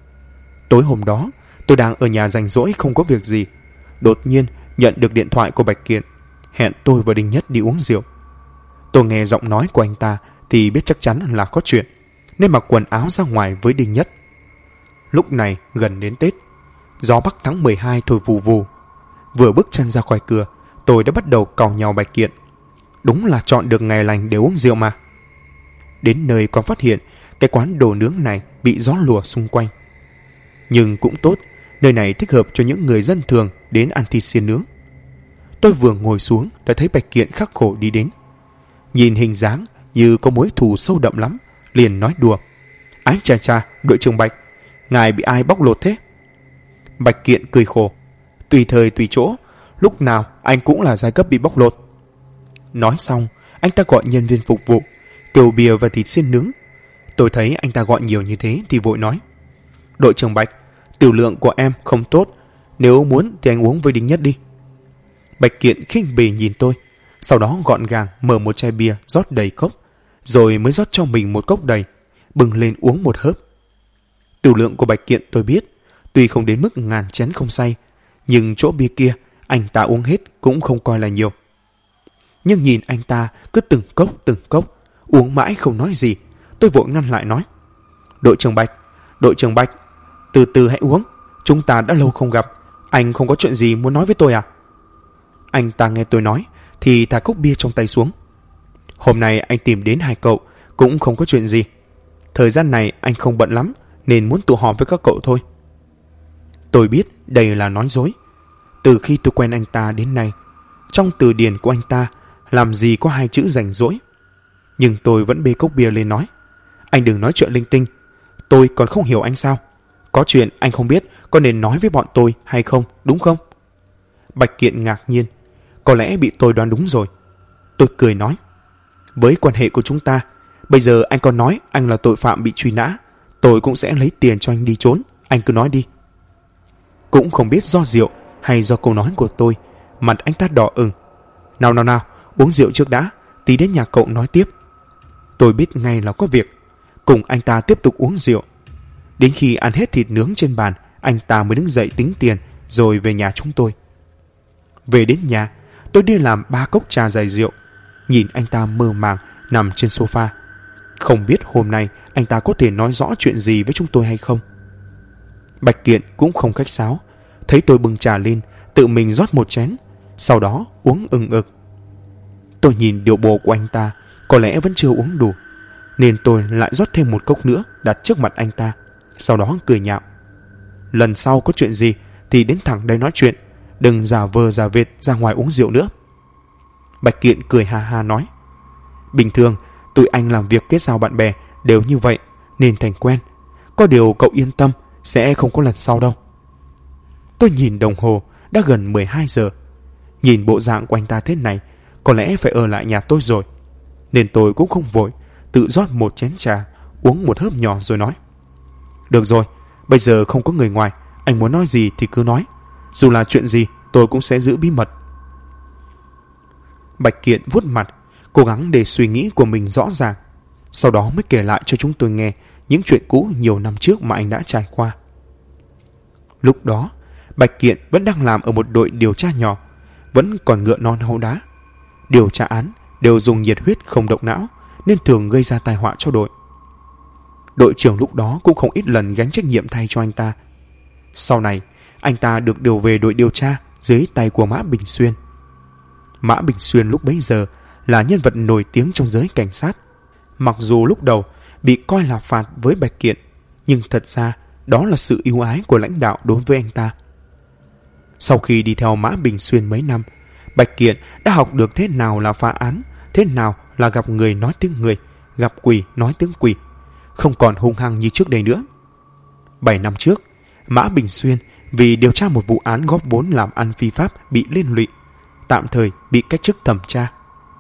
Tối hôm đó tôi đang ở nhà rảnh rỗi không có việc gì, đột nhiên nhận được điện thoại của Bạch Kiện, hẹn tôi và Đinh Nhất đi uống rượu. Tôi nghe giọng nói của anh ta thì biết chắc chắn là có chuyện, nên mặc quần áo ra ngoài với Đinh Nhất. Lúc này gần đến Tết, gió Bắc tháng 12 thổi vù vù. Vừa bước chân ra khỏi cửa, tôi đã bắt đầu càu nhàu Bạch Kiện. Đúng là chọn được ngày lành để uống rượu mà. Đến nơi còn phát hiện cái quán đồ nướng này bị gió lùa xung quanh. Nhưng cũng tốt, nơi này thích hợp cho những người dân thường đến ăn thịt xiên nướng. Tôi vừa ngồi xuống đã thấy Bạch Kiện khắc khổ đi đến. Nhìn hình dáng như có mối thù sâu đậm lắm, liền nói đùa: "Ái chà chà, đội trưởng Bạch, ngài bị ai bóc lột thế?" Bạch Kiện cười khổ: "Tùy thời tùy chỗ, lúc nào anh cũng là giai cấp bị bóc lột." Nói xong, anh ta gọi nhân viên phục vụ kêu bia và thịt xiên nướng. Tôi thấy anh ta gọi nhiều như thế thì vội nói: "Đội trưởng Bạch, tiểu lượng của em không tốt, nếu muốn thì anh uống với Đinh Nhất đi." Bạch Kiện khinh bỉ nhìn tôi, sau đó gọn gàng mở một chai bia rót đầy cốc, rồi mới rót cho mình một cốc đầy, bưng lên uống một hớp. Tiểu lượng của Bạch Kiện tôi biết, tuy không đến mức ngàn chén không say, nhưng chỗ bia kia anh ta uống hết cũng không coi là nhiều. Nhưng nhìn anh ta cứ từng cốc uống mãi không nói gì, tôi vội ngăn lại nói: đội trưởng Bạch, từ từ hãy uống, chúng ta đã lâu không gặp, anh không có chuyện gì muốn nói với tôi à?" Anh ta nghe tôi nói thì thả cốc bia trong tay xuống: "Hôm nay anh tìm đến hai cậu cũng không có chuyện gì. Thời gian này anh không bận lắm nên muốn tụ họp với các cậu thôi." Tôi biết đây là nói dối. Từ khi tôi quen anh ta đến nay, trong từ điển của anh ta làm gì có hai chữ rảnh rỗi. Nhưng tôi vẫn bê cốc bia lên nói: "Anh đừng nói chuyện linh tinh, tôi còn không hiểu anh sao? Có chuyện anh không biết có nên nói với bọn tôi hay không, đúng không?" Bạch Kiện ngạc nhiên, có lẽ bị tôi đoán đúng rồi. Tôi cười nói: "Với quan hệ của chúng ta, bây giờ anh còn nói anh là tội phạm bị truy nã, tôi cũng sẽ lấy tiền cho anh đi trốn, anh cứ nói đi." Cũng không biết do rượu hay do câu nói của tôi, mặt anh ta đỏ ửng. Nào, uống rượu trước đã, tí đến nhà cậu nói tiếp." Tôi biết ngay là có việc, cùng anh ta tiếp tục uống rượu. Đến khi ăn hết thịt nướng trên bàn, anh ta mới đứng dậy tính tiền rồi về nhà chúng tôi. Về đến nhà, tôi đi làm 3 cốc trà giải rượu, nhìn anh ta mơ màng nằm trên sofa. Không biết hôm nay anh ta có thể nói rõ chuyện gì với chúng tôi hay không. Bạch Kiện cũng không khách sáo, thấy tôi bưng trà lên, tự mình rót một chén, sau đó uống ừng ực. Tôi nhìn điệu bộ của anh ta, có lẽ vẫn chưa uống đủ, nên tôi lại rót thêm một cốc nữa đặt trước mặt anh ta, sau đó cười nhạo. Lần sau có chuyện gì thì đến thẳng đây nói chuyện, đừng giả vờ giả vịt ra ngoài uống rượu nữa. Bạch Kiện cười ha ha nói, bình thường tụi anh làm việc kết giao bạn bè đều như vậy nên thành quen, có điều cậu yên tâm, sẽ không có lần sau đâu. Tôi nhìn đồng hồ, đã gần 12 giờ. Nhìn bộ dạng của anh ta thế này, có lẽ phải ở lại nhà tôi rồi, nên tôi cũng không vội, tự rót một chén trà, uống một hớp nhỏ rồi nói, được rồi, bây giờ không có người ngoài, anh muốn nói gì thì cứ nói, dù là chuyện gì tôi cũng sẽ giữ bí mật. Bạch Kiện vuốt mặt, cố gắng để suy nghĩ của mình rõ ràng, sau đó mới kể lại cho chúng tôi nghe những chuyện cũ nhiều năm trước mà anh đã trải qua. Lúc đó, Bạch Kiện vẫn đang làm ở một đội điều tra nhỏ, vẫn còn ngựa non hau đá. Điều tra án đều dùng nhiệt huyết không động não, nên thường gây ra tai họa cho đội. Đội trưởng lúc đó cũng không ít lần gánh trách nhiệm thay cho anh ta. Sau này, anh ta được điều về đội điều tra dưới tay của Mã Bình Xuyên. Mã Bình Xuyên lúc bấy giờ là nhân vật nổi tiếng trong giới cảnh sát. Mặc dù lúc đầu bị coi là phạt với Bạch Kiện, nhưng thật ra đó là sự ưu ái của lãnh đạo đối với anh ta. Sau khi đi theo Mã Bình Xuyên mấy năm, Bạch Kiện đã học được thế nào là phá án, thế nào là gặp người nói tiếng người, gặp quỷ nói tiếng quỷ, không còn hung hăng như trước đây nữa. 7 năm trước, Mã Bình Xuyên vì điều tra một vụ án góp vốn làm ăn phi pháp bị liên lụy, tạm thời bị cách chức thẩm tra.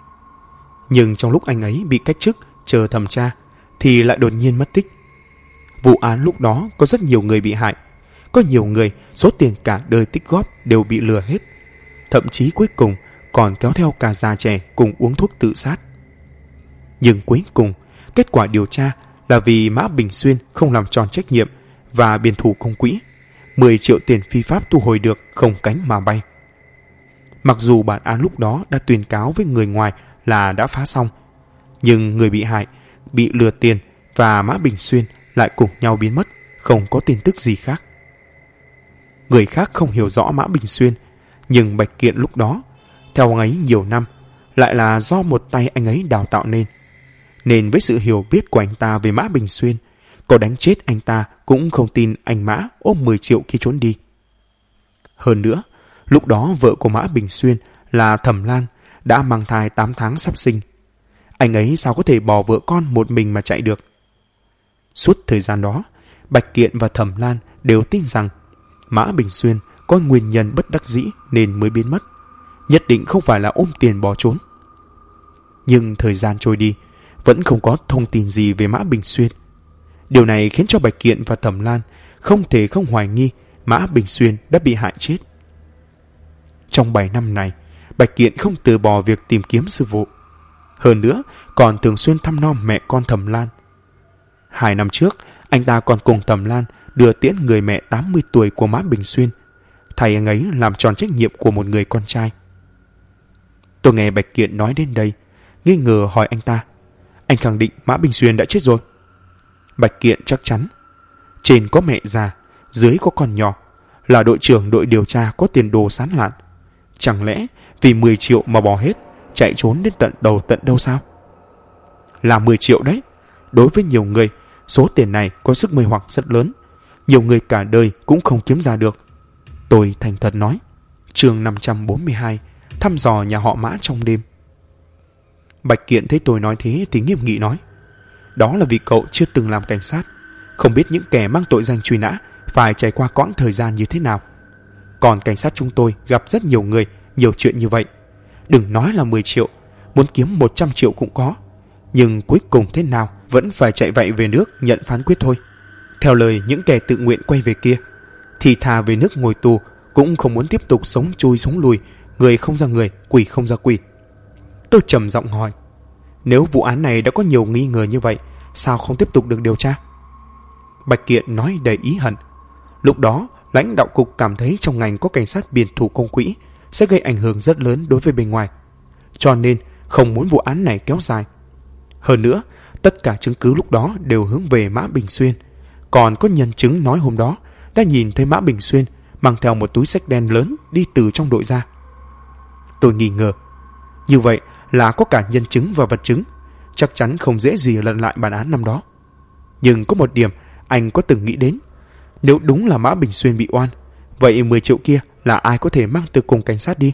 Nhưng trong lúc anh ấy bị cách chức chờ thẩm tra thì lại đột nhiên mất tích. Vụ án lúc đó có rất nhiều người bị hại, có nhiều người số tiền cả đời tích góp đều bị lừa hết, thậm chí cuối cùng còn kéo theo cả già trẻ cùng uống thuốc tự sát. Nhưng cuối cùng, kết quả điều tra là vì Mã Bình Xuyên không làm tròn trách nhiệm và biển thủ công quỹ, 10 triệu tiền phi pháp thu hồi được không cánh mà bay. Mặc dù bản án lúc đó đã tuyên cáo với người ngoài là đã phá xong, nhưng người bị hại, bị lừa tiền và Mã Bình Xuyên lại cùng nhau biến mất, không có tin tức gì khác. Người khác không hiểu rõ Mã Bình Xuyên, nhưng Bạch Kiện lúc đó, theo anh ấy nhiều năm, lại là do một tay anh ấy đào tạo nên với sự hiểu biết của anh ta về Mã Bình Xuyên, có đánh chết anh ta cũng không tin anh Mã ôm 10 triệu khi trốn đi. Hơn nữa, lúc đó vợ của Mã Bình Xuyên là Thẩm Lan đã mang thai 8 tháng sắp sinh. Anh ấy sao có thể bỏ vợ con một mình mà chạy được? Suốt thời gian đó, Bạch Kiện và Thẩm Lan đều tin rằng Mã Bình Xuyên có nguyên nhân bất đắc dĩ nên mới biến mất, nhất định không phải là ôm tiền bỏ trốn. Nhưng thời gian trôi đi, vẫn không có thông tin gì về Mã Bình Xuyên. Điều này khiến cho Bạch Kiện và Thẩm Lan không thể không hoài nghi Mã Bình Xuyên đã bị hại chết. Trong 7 năm này, Bạch Kiện không từ bỏ việc tìm kiếm sư phụ. Hơn nữa, còn thường xuyên thăm nom mẹ con Thẩm Lan. 2 năm trước, anh ta còn cùng Thẩm Lan đưa tiễn người mẹ 80 tuổi của Mã Bình Xuyên, thay anh ấy làm tròn trách nhiệm của một người con trai. Tôi nghe Bạch Kiện nói đến đây, nghi ngờ hỏi anh ta, anh khẳng định Mã Bình Xuyên đã chết rồi? Bạch Kiện chắc chắn. Trên có mẹ già, dưới có con nhỏ, là đội trưởng đội điều tra có tiền đồ sán lạn. Chẳng lẽ vì 10 triệu mà bỏ hết, chạy trốn đến tận đầu tận đâu sao? Là 10 triệu đấy. Đối với nhiều người, số tiền này có sức mê hoặc rất lớn. Nhiều người cả đời cũng không kiếm ra được. Tôi thành thật nói. Chương 542, thăm dò nhà họ Mã trong đêm. Bạch Kiện thấy tôi nói thế thì nghiêm nghị nói, đó là vì cậu chưa từng làm cảnh sát, không biết những kẻ mang tội danh truy nã phải trải qua quãng thời gian như thế nào. Còn cảnh sát chúng tôi gặp rất nhiều người, nhiều chuyện như vậy. Đừng nói là 10 triệu, muốn kiếm 100 triệu cũng có. Nhưng cuối cùng thế nào vẫn phải chạy vậy về nước nhận phán quyết thôi. Theo lời những kẻ tự nguyện quay về kia, thì thà về nước ngồi tù cũng không muốn tiếp tục sống chui sống lùi, người không ra người, quỷ không ra quỷ. Tôi trầm giọng hỏi, nếu vụ án này đã có nhiều nghi ngờ như vậy, sao không tiếp tục được điều tra? Bạch Kiện nói đầy ý hận. Lúc đó, lãnh đạo cục cảm thấy trong ngành có cảnh sát biển thủ công quỹ, sẽ gây ảnh hưởng rất lớn đối với bên ngoài, cho nên không muốn vụ án này kéo dài. Hơn nữa, tất cả chứng cứ lúc đó đều hướng về Mã Bình Xuyên. Còn có nhân chứng nói hôm đó đã nhìn thấy Mã Bình Xuyên mang theo một túi xách đen lớn đi từ trong đội ra. Tôi nghi ngờ, như vậy là có cả nhân chứng và vật chứng, chắc chắn không dễ gì lật lại bản án năm đó. Nhưng có một điểm anh có từng nghĩ đến, nếu đúng là Mã Bình Xuyên bị oan, vậy 10 triệu kia là ai có thể mang từ cùng cảnh sát đi?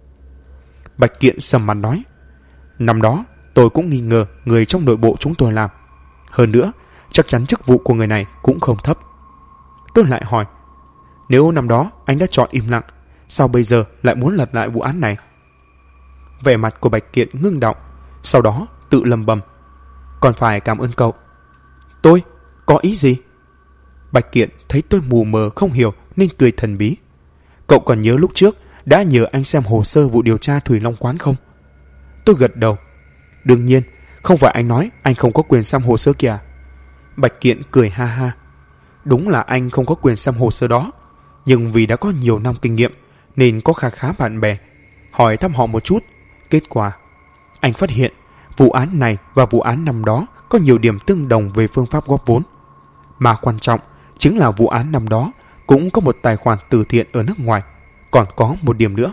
Bạch Kiện sầm mặt nói, năm đó tôi cũng nghi ngờ người trong nội bộ chúng tôi làm. Hơn nữa, chắc chắn chức vụ của người này cũng không thấp. Tôi lại hỏi, nếu năm đó anh đã chọn im lặng, sao bây giờ lại muốn lật lại vụ án này? Vẻ mặt của Bạch Kiện ngưng động, sau đó tự lầm bầm, còn phải cảm ơn cậu. Tôi? Có ý gì? Bạch Kiện thấy tôi mù mờ không hiểu nên cười thần bí. Cậu còn nhớ lúc trước đã nhờ anh xem hồ sơ vụ điều tra Thủy Long Quán không? Tôi gật đầu. Đương nhiên, không phải anh nói anh không có quyền xem hồ sơ kìa. Bạch Kiện cười ha ha. Đúng là anh không có quyền xem hồ sơ đó, nhưng vì đã có nhiều năm kinh nghiệm nên có khá khá bạn bè, hỏi thăm họ một chút. Kết quả, anh phát hiện vụ án này và vụ án năm đó có nhiều điểm tương đồng về phương pháp góp vốn. Mà quan trọng chính là vụ án năm đó cũng có một tài khoản từ thiện ở nước ngoài. Còn có một điểm nữa.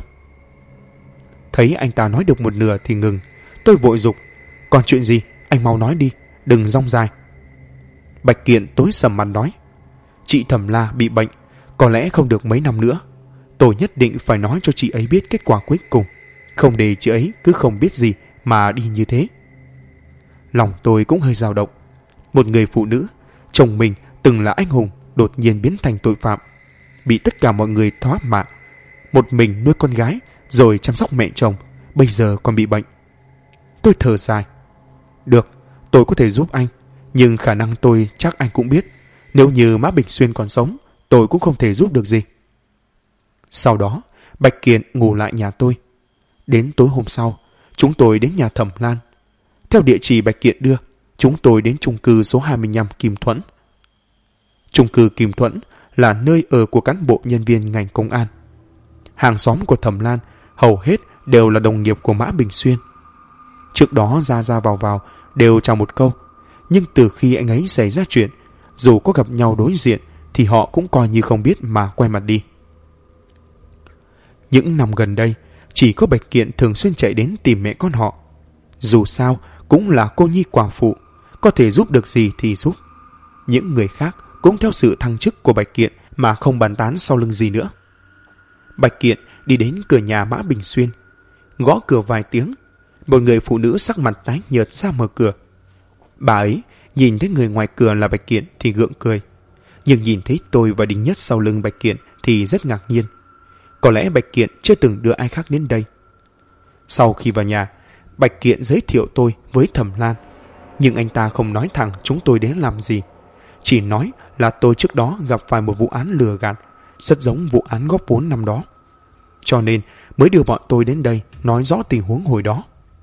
Thấy anh ta nói được một nửa thì ngừng, tôi vội giục, còn chuyện gì, anh mau nói đi, đừng rong dài. Bạch Kiện tối sầm mặt nói, chị Thẩm La bị bệnh, có lẽ không được mấy năm nữa. Tôi nhất định phải nói cho chị ấy biết kết quả cuối cùng, không để chị ấy cứ không biết gì mà đi như thế. Lòng tôi cũng hơi dao động. Một người phụ nữ, chồng mình từng là anh hùng, đột nhiên biến thành tội phạm, bị tất cả mọi người thoá mạ. Một mình nuôi con gái rồi chăm sóc mẹ chồng, bây giờ còn bị bệnh. Tôi thở dài. Được, tôi có thể giúp anh, nhưng khả năng tôi chắc anh cũng biết, nếu như Mã Bình Xuyên còn sống, tôi cũng không thể giúp được gì. Sau đó, Bạch Kiện ngủ lại nhà tôi. Đến tối hôm sau, chúng tôi đến nhà Thẩm Lan. Theo địa chỉ Bạch Kiện đưa, chúng tôi đến chung cư số 25 Kim Thuẫn. Chung cư Kim Thuẫn là nơi ở của cán bộ nhân viên ngành công an. Hàng xóm của Thẩm Lan hầu hết đều là đồng nghiệp của Mã Bình Xuyên. Trước đó ra ra vào đều chào một câu, nhưng từ khi anh ấy xảy ra chuyện, dù có gặp nhau đối diện thì họ cũng coi như không biết mà quay mặt đi. Những năm gần đây, chỉ có Bạch Kiện thường xuyên chạy đến tìm mẹ con họ. Dù sao cũng là cô nhi quả phụ, có thể giúp được gì thì giúp. Những người khác cũng theo sự thăng chức của Bạch Kiện mà không bàn tán sau lưng gì nữa. Bạch Kiện đi đến cửa nhà Mã Bình Xuyên, gõ cửa vài tiếng. Một người phụ nữ sắc mặt tái nhợt ra mở cửa. Bà ấy nhìn thấy người ngoài cửa là Bạch Kiện thì gượng cười, nhưng nhìn thấy tôi và Đinh Nhất sau lưng Bạch Kiện thì rất ngạc nhiên. Có lẽ Bạch Kiện chưa từng đưa ai khác đến đây. Sau khi vào nhà, Bạch Kiện giới thiệu tôi với Thẩm Lan, nhưng anh ta không nói thẳng chúng tôi đến làm gì, chỉ nói là tôi trước đó gặp phải một vụ án lừa gạt, rất giống vụ án góp vốn năm đó, cho nên mới đưa bọn tôi đến đây nói rõ tình huống hồi đó.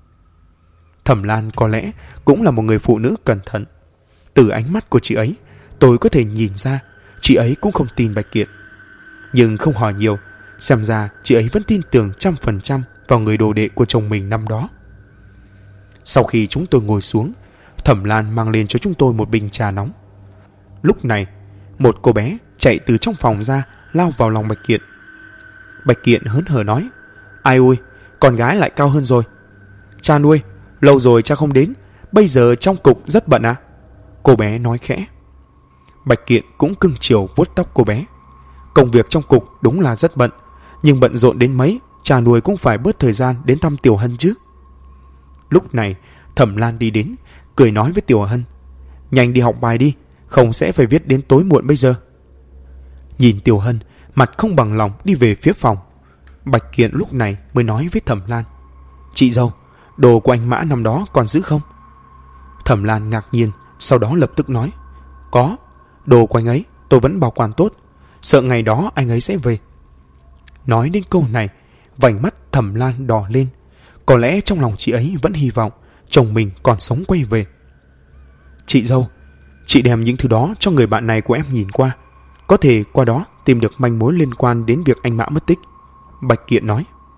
Thẩm Lan có lẽ cũng là một người phụ nữ cẩn thận. Từ ánh mắt của chị ấy, tôi có thể nhìn ra chị ấy cũng không tin Bạch Kiện. Nhưng không hỏi nhiều, xem ra chị ấy vẫn tin tưởng 100% vào người đồ đệ của chồng mình năm đó. Sau khi chúng tôi ngồi xuống, Thẩm Lan mang lên cho chúng tôi một bình trà nóng. Lúc này, một cô bé chạy từ trong phòng ra, lao vào lòng Bạch Kiện. Bạch Kiện hớn hở nói, ai ôi, con gái lại cao hơn rồi. Cha nuôi, lâu rồi cha không đến, bây giờ trong cục rất bận à? Cô bé nói khẽ. Bạch Kiện cũng cưng chiều vuốt tóc cô bé. Công việc trong cục đúng là rất bận, nhưng bận rộn đến mấy, cha nuôi cũng phải bớt thời gian đến thăm Tiểu Hân chứ. Lúc này, Thẩm Lan đi đến, cười nói với Tiểu Hân, nhanh đi học bài đi, không sẽ phải viết đến tối muộn bây giờ. Nhìn Tiểu Hân, mặt không bằng lòng đi về phía phòng. Bạch Kiện lúc này mới nói với Thẩm Lan, chị dâu, đồ của anh Mã năm đó còn giữ không? Thẩm Lan ngạc nhiên, sau đó lập tức nói, có, đồ của anh ấy tôi vẫn bảo quản tốt, sợ ngày đó anh ấy sẽ về. Nói đến câu này, vành mắt Thẩm Lan đỏ lên. Có lẽ trong lòng chị ấy vẫn hy vọng chồng mình còn sống quay về. Chị dâu, chị đem những thứ đó cho người bạn này của em nhìn qua, có thể qua đó tìm được manh mối liên quan đến việc anh Mã mất tích. Bạch Kiện nói.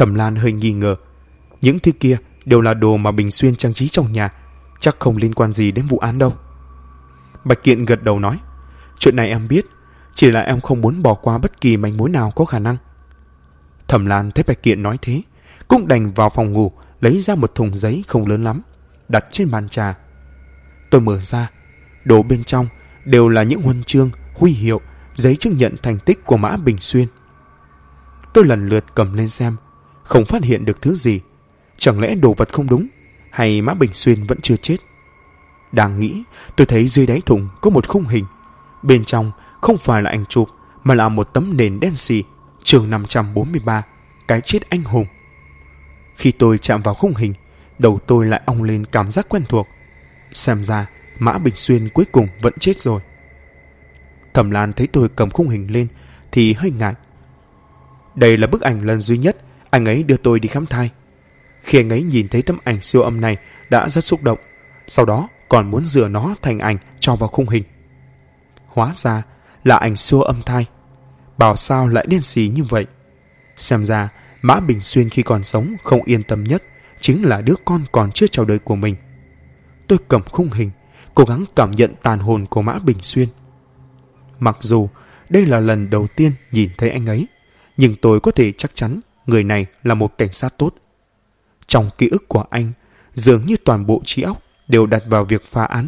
Thẩm Lan hơi nghi ngờ. Những thứ kia đều là đồ mà Bình Xuyên trang trí trong nhà, chắc không liên quan gì đến vụ án đâu. Bạch Kiện gật đầu nói, chuyện này em biết, chỉ là em không muốn bỏ qua bất kỳ manh mối nào có khả năng. Thẩm Lan thấy Bạch Kiện nói thế, cũng đành vào phòng ngủ lấy ra một thùng giấy không lớn lắm, đặt trên bàn trà. Tôi mở ra, đồ bên trong đều là những huân chương, huy hiệu, giấy chứng nhận thành tích của Mã Bình Xuyên. Tôi lần lượt cầm lên xem, không phát hiện được thứ gì. Chẳng lẽ đồ vật không đúng, hay Mã Bình Xuyên vẫn chưa chết? Đang nghĩ, tôi thấy dưới đáy thùng có một khung hình. Bên trong không phải là ảnh chụp, mà là một tấm nền đen xì, chương 543, cái chết anh hùng. Khi tôi chạm vào khung hình, đầu tôi lại ong lên cảm giác quen thuộc. Xem ra Mã Bình Xuyên cuối cùng vẫn chết rồi. Thẩm Lan thấy tôi cầm khung hình lên thì hơi ngại. Đây là bức ảnh lần duy nhất anh ấy đưa tôi đi khám thai. Khi anh ấy nhìn thấy tấm ảnh siêu âm này đã rất xúc động, sau đó còn muốn rửa nó thành ảnh cho vào khung hình. Hóa ra là ảnh siêu âm thai. Bảo sao lại đen xì như vậy? Xem ra Mã Bình Xuyên khi còn sống không yên tâm nhất chính là đứa con còn chưa chào đời của mình. Tôi cầm khung hình, cố gắng cảm nhận tàn hồn của Mã Bình Xuyên. Mặc dù đây là lần đầu tiên nhìn thấy anh ấy, nhưng tôi có thể chắc chắn người này là một cảnh sát tốt. Trong ký ức của anh, dường như toàn bộ trí óc đều đặt vào việc phá án.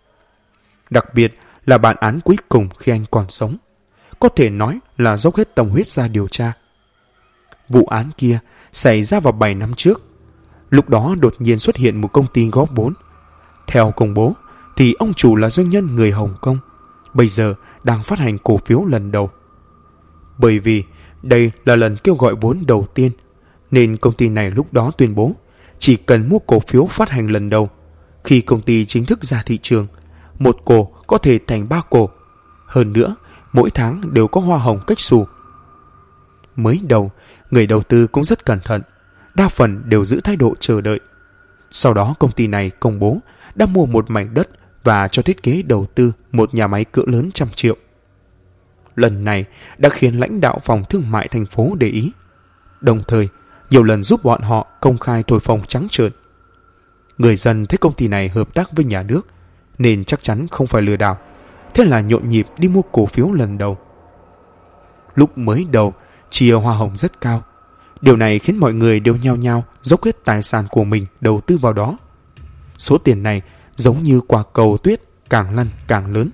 Đặc biệt là bản án cuối cùng khi anh còn sống, có thể nói là dốc hết tâm huyết ra điều tra. Vụ án kia xảy ra vào 7 năm trước. Lúc đó đột nhiên xuất hiện một công ty góp vốn. Theo công bố thì ông chủ là doanh nhân người Hồng Kông, bây giờ đang phát hành cổ phiếu lần đầu. Bởi vì đây là lần kêu gọi vốn đầu tiên, nên công ty này lúc đó tuyên bố chỉ cần mua cổ phiếu phát hành lần đầu. Khi công ty chính thức ra thị trường, một cổ có thể thành 3 cổ. Hơn nữa, mỗi tháng đều có hoa hồng cách xù. Mới đầu, người đầu tư cũng rất cẩn thận, đa phần đều giữ thái độ chờ đợi. Sau đó công ty này công bố đã mua một mảnh đất và cho thiết kế đầu tư một nhà máy cỡ lớn 100 triệu. Lần này đã khiến lãnh đạo phòng thương mại thành phố để ý, đồng thời nhiều lần giúp bọn họ công khai thổi phồng trắng trợn. Người dân thấy công ty này hợp tác với nhà nước nên chắc chắn không phải lừa đảo, thế là nhộn nhịp đi mua cổ phiếu lần đầu. Lúc mới đầu chia hoa hồng rất cao, điều này khiến mọi người đều nhao nhao dốc hết tài sản của mình đầu tư vào đó. Số tiền này giống như quả cầu tuyết càng lăn càng lớn.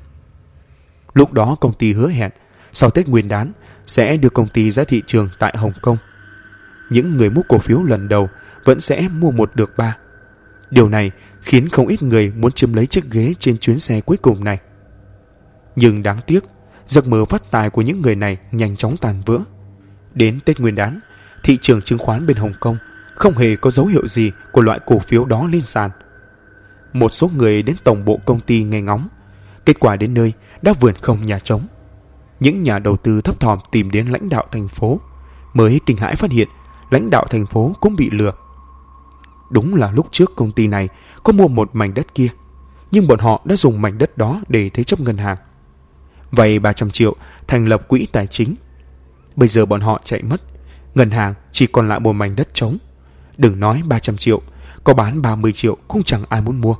Lúc đó công ty hứa hẹn sau Tết Nguyên đán sẽ đưa công ty ra thị trường tại Hồng Kông. Những người mua cổ phiếu lần đầu vẫn sẽ mua 1 được 3. Điều này khiến không ít người muốn chiếm lấy chiếc ghế trên chuyến xe cuối cùng này. Nhưng đáng tiếc, giấc mơ phát tài của những người này nhanh chóng tàn vỡ. Đến Tết Nguyên đán, thị trường chứng khoán bên Hồng Kông không hề có dấu hiệu gì của loại cổ phiếu đó lên sàn. Một số người đến tổng bộ công ty nghe ngóng, kết quả đến nơi đã vườn không nhà trống. Những nhà đầu tư thấp thỏm tìm đến lãnh đạo thành phố, mới kinh hãi phát hiện lãnh đạo thành phố cũng bị lừa. Đúng là lúc trước công ty này có mua một mảnh đất kia, nhưng bọn họ đã dùng mảnh đất đó để thế chấp ngân hàng. Vay 300 triệu thành lập quỹ tài chính. Bây giờ bọn họ chạy mất, ngân hàng chỉ còn lại một mảnh đất trống. Đừng nói 300 triệu, có bán 30 triệu cũng chẳng ai muốn mua.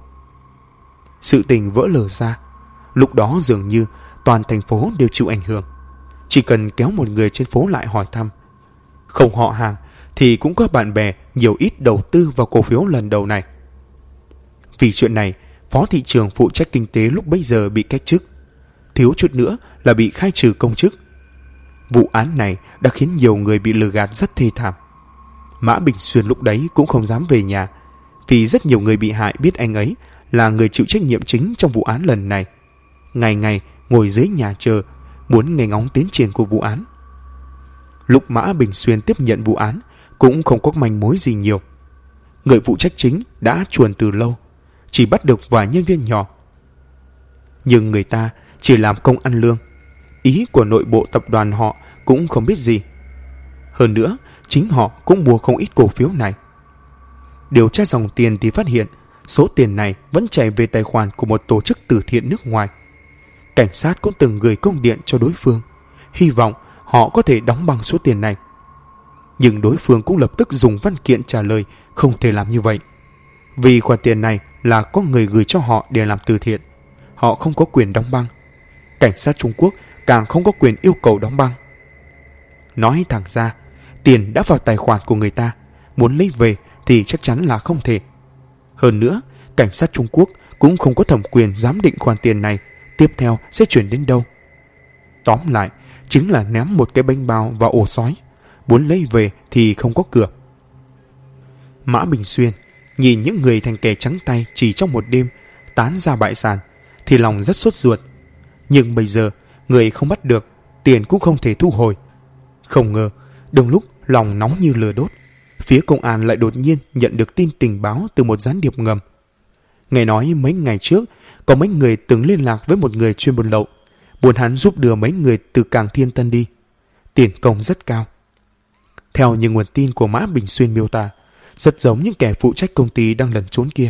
Sự tình vỡ lở ra. Lúc đó dường như toàn thành phố đều chịu ảnh hưởng. Chỉ cần kéo một người trên phố lại hỏi thăm, không họ hàng thì cũng có bạn bè nhiều ít đầu tư vào cổ phiếu lần đầu này. Vì chuyện này, phó thị trưởng phụ trách kinh tế lúc bấy giờ bị cách chức, thiếu chút nữa là bị khai trừ công chức. Vụ án này đã khiến nhiều người bị lừa gạt rất thê thảm. Mã Bình Xuyên lúc đấy cũng không dám về nhà, vì rất nhiều người bị hại biết anh ấy là người chịu trách nhiệm chính trong vụ án lần này. Ngày ngày ngồi dưới nhà chờ, muốn nghe ngóng tiến triển của vụ án. Lúc Mã Bình Xuyên tiếp nhận vụ án cũng không có manh mối gì nhiều. Người phụ trách chính đã chuồn từ lâu, chỉ bắt được vài nhân viên nhỏ. Nhưng người ta chỉ làm công ăn lương, ý của nội bộ tập đoàn họ cũng không biết gì. Hơn nữa, chính họ cũng mua không ít cổ phiếu này. Điều tra dòng tiền thì phát hiện số tiền này vẫn chảy về tài khoản của một tổ chức từ thiện nước ngoài. Cảnh sát cũng từng gửi công điện cho đối phương, hy vọng họ có thể đóng bằng số tiền này. Nhưng đối phương cũng lập tức dùng văn kiện trả lời không thể làm như vậy. Vì khoản tiền này là có người gửi cho họ để làm từ thiện. Họ không có quyền đóng băng. Cảnh sát Trung Quốc càng không có quyền yêu cầu đóng băng. Nói thẳng ra, tiền đã vào tài khoản của người ta, muốn lấy về thì chắc chắn là không thể. Hơn nữa, cảnh sát Trung Quốc cũng không có thẩm quyền giám định khoản tiền này tiếp theo sẽ chuyển đến đâu. Tóm lại, chính là ném một cái bánh bao vào ổ sói, muốn lấy về thì không có cửa. Mã Bình Xuyên nhìn những người thành kẻ trắng tay chỉ trong một đêm tán ra bại sản thì lòng rất sốt ruột. Nhưng bây giờ người không bắt được, tiền cũng không thể thu hồi. Không ngờ, đúng lúc lòng nóng như lửa đốt, phía công an lại đột nhiên nhận được tin tình báo từ một gián điệp ngầm. Nghe nói mấy ngày trước có mấy người từng liên lạc với một người chuyên buôn lậu, muốn hắn giúp đưa mấy người từ cảng Thiên Tân đi. Tiền công rất cao. Theo những nguồn tin của Mã Bình Xuyên miêu tả, rất giống những kẻ phụ trách công ty đang lẩn trốn kia.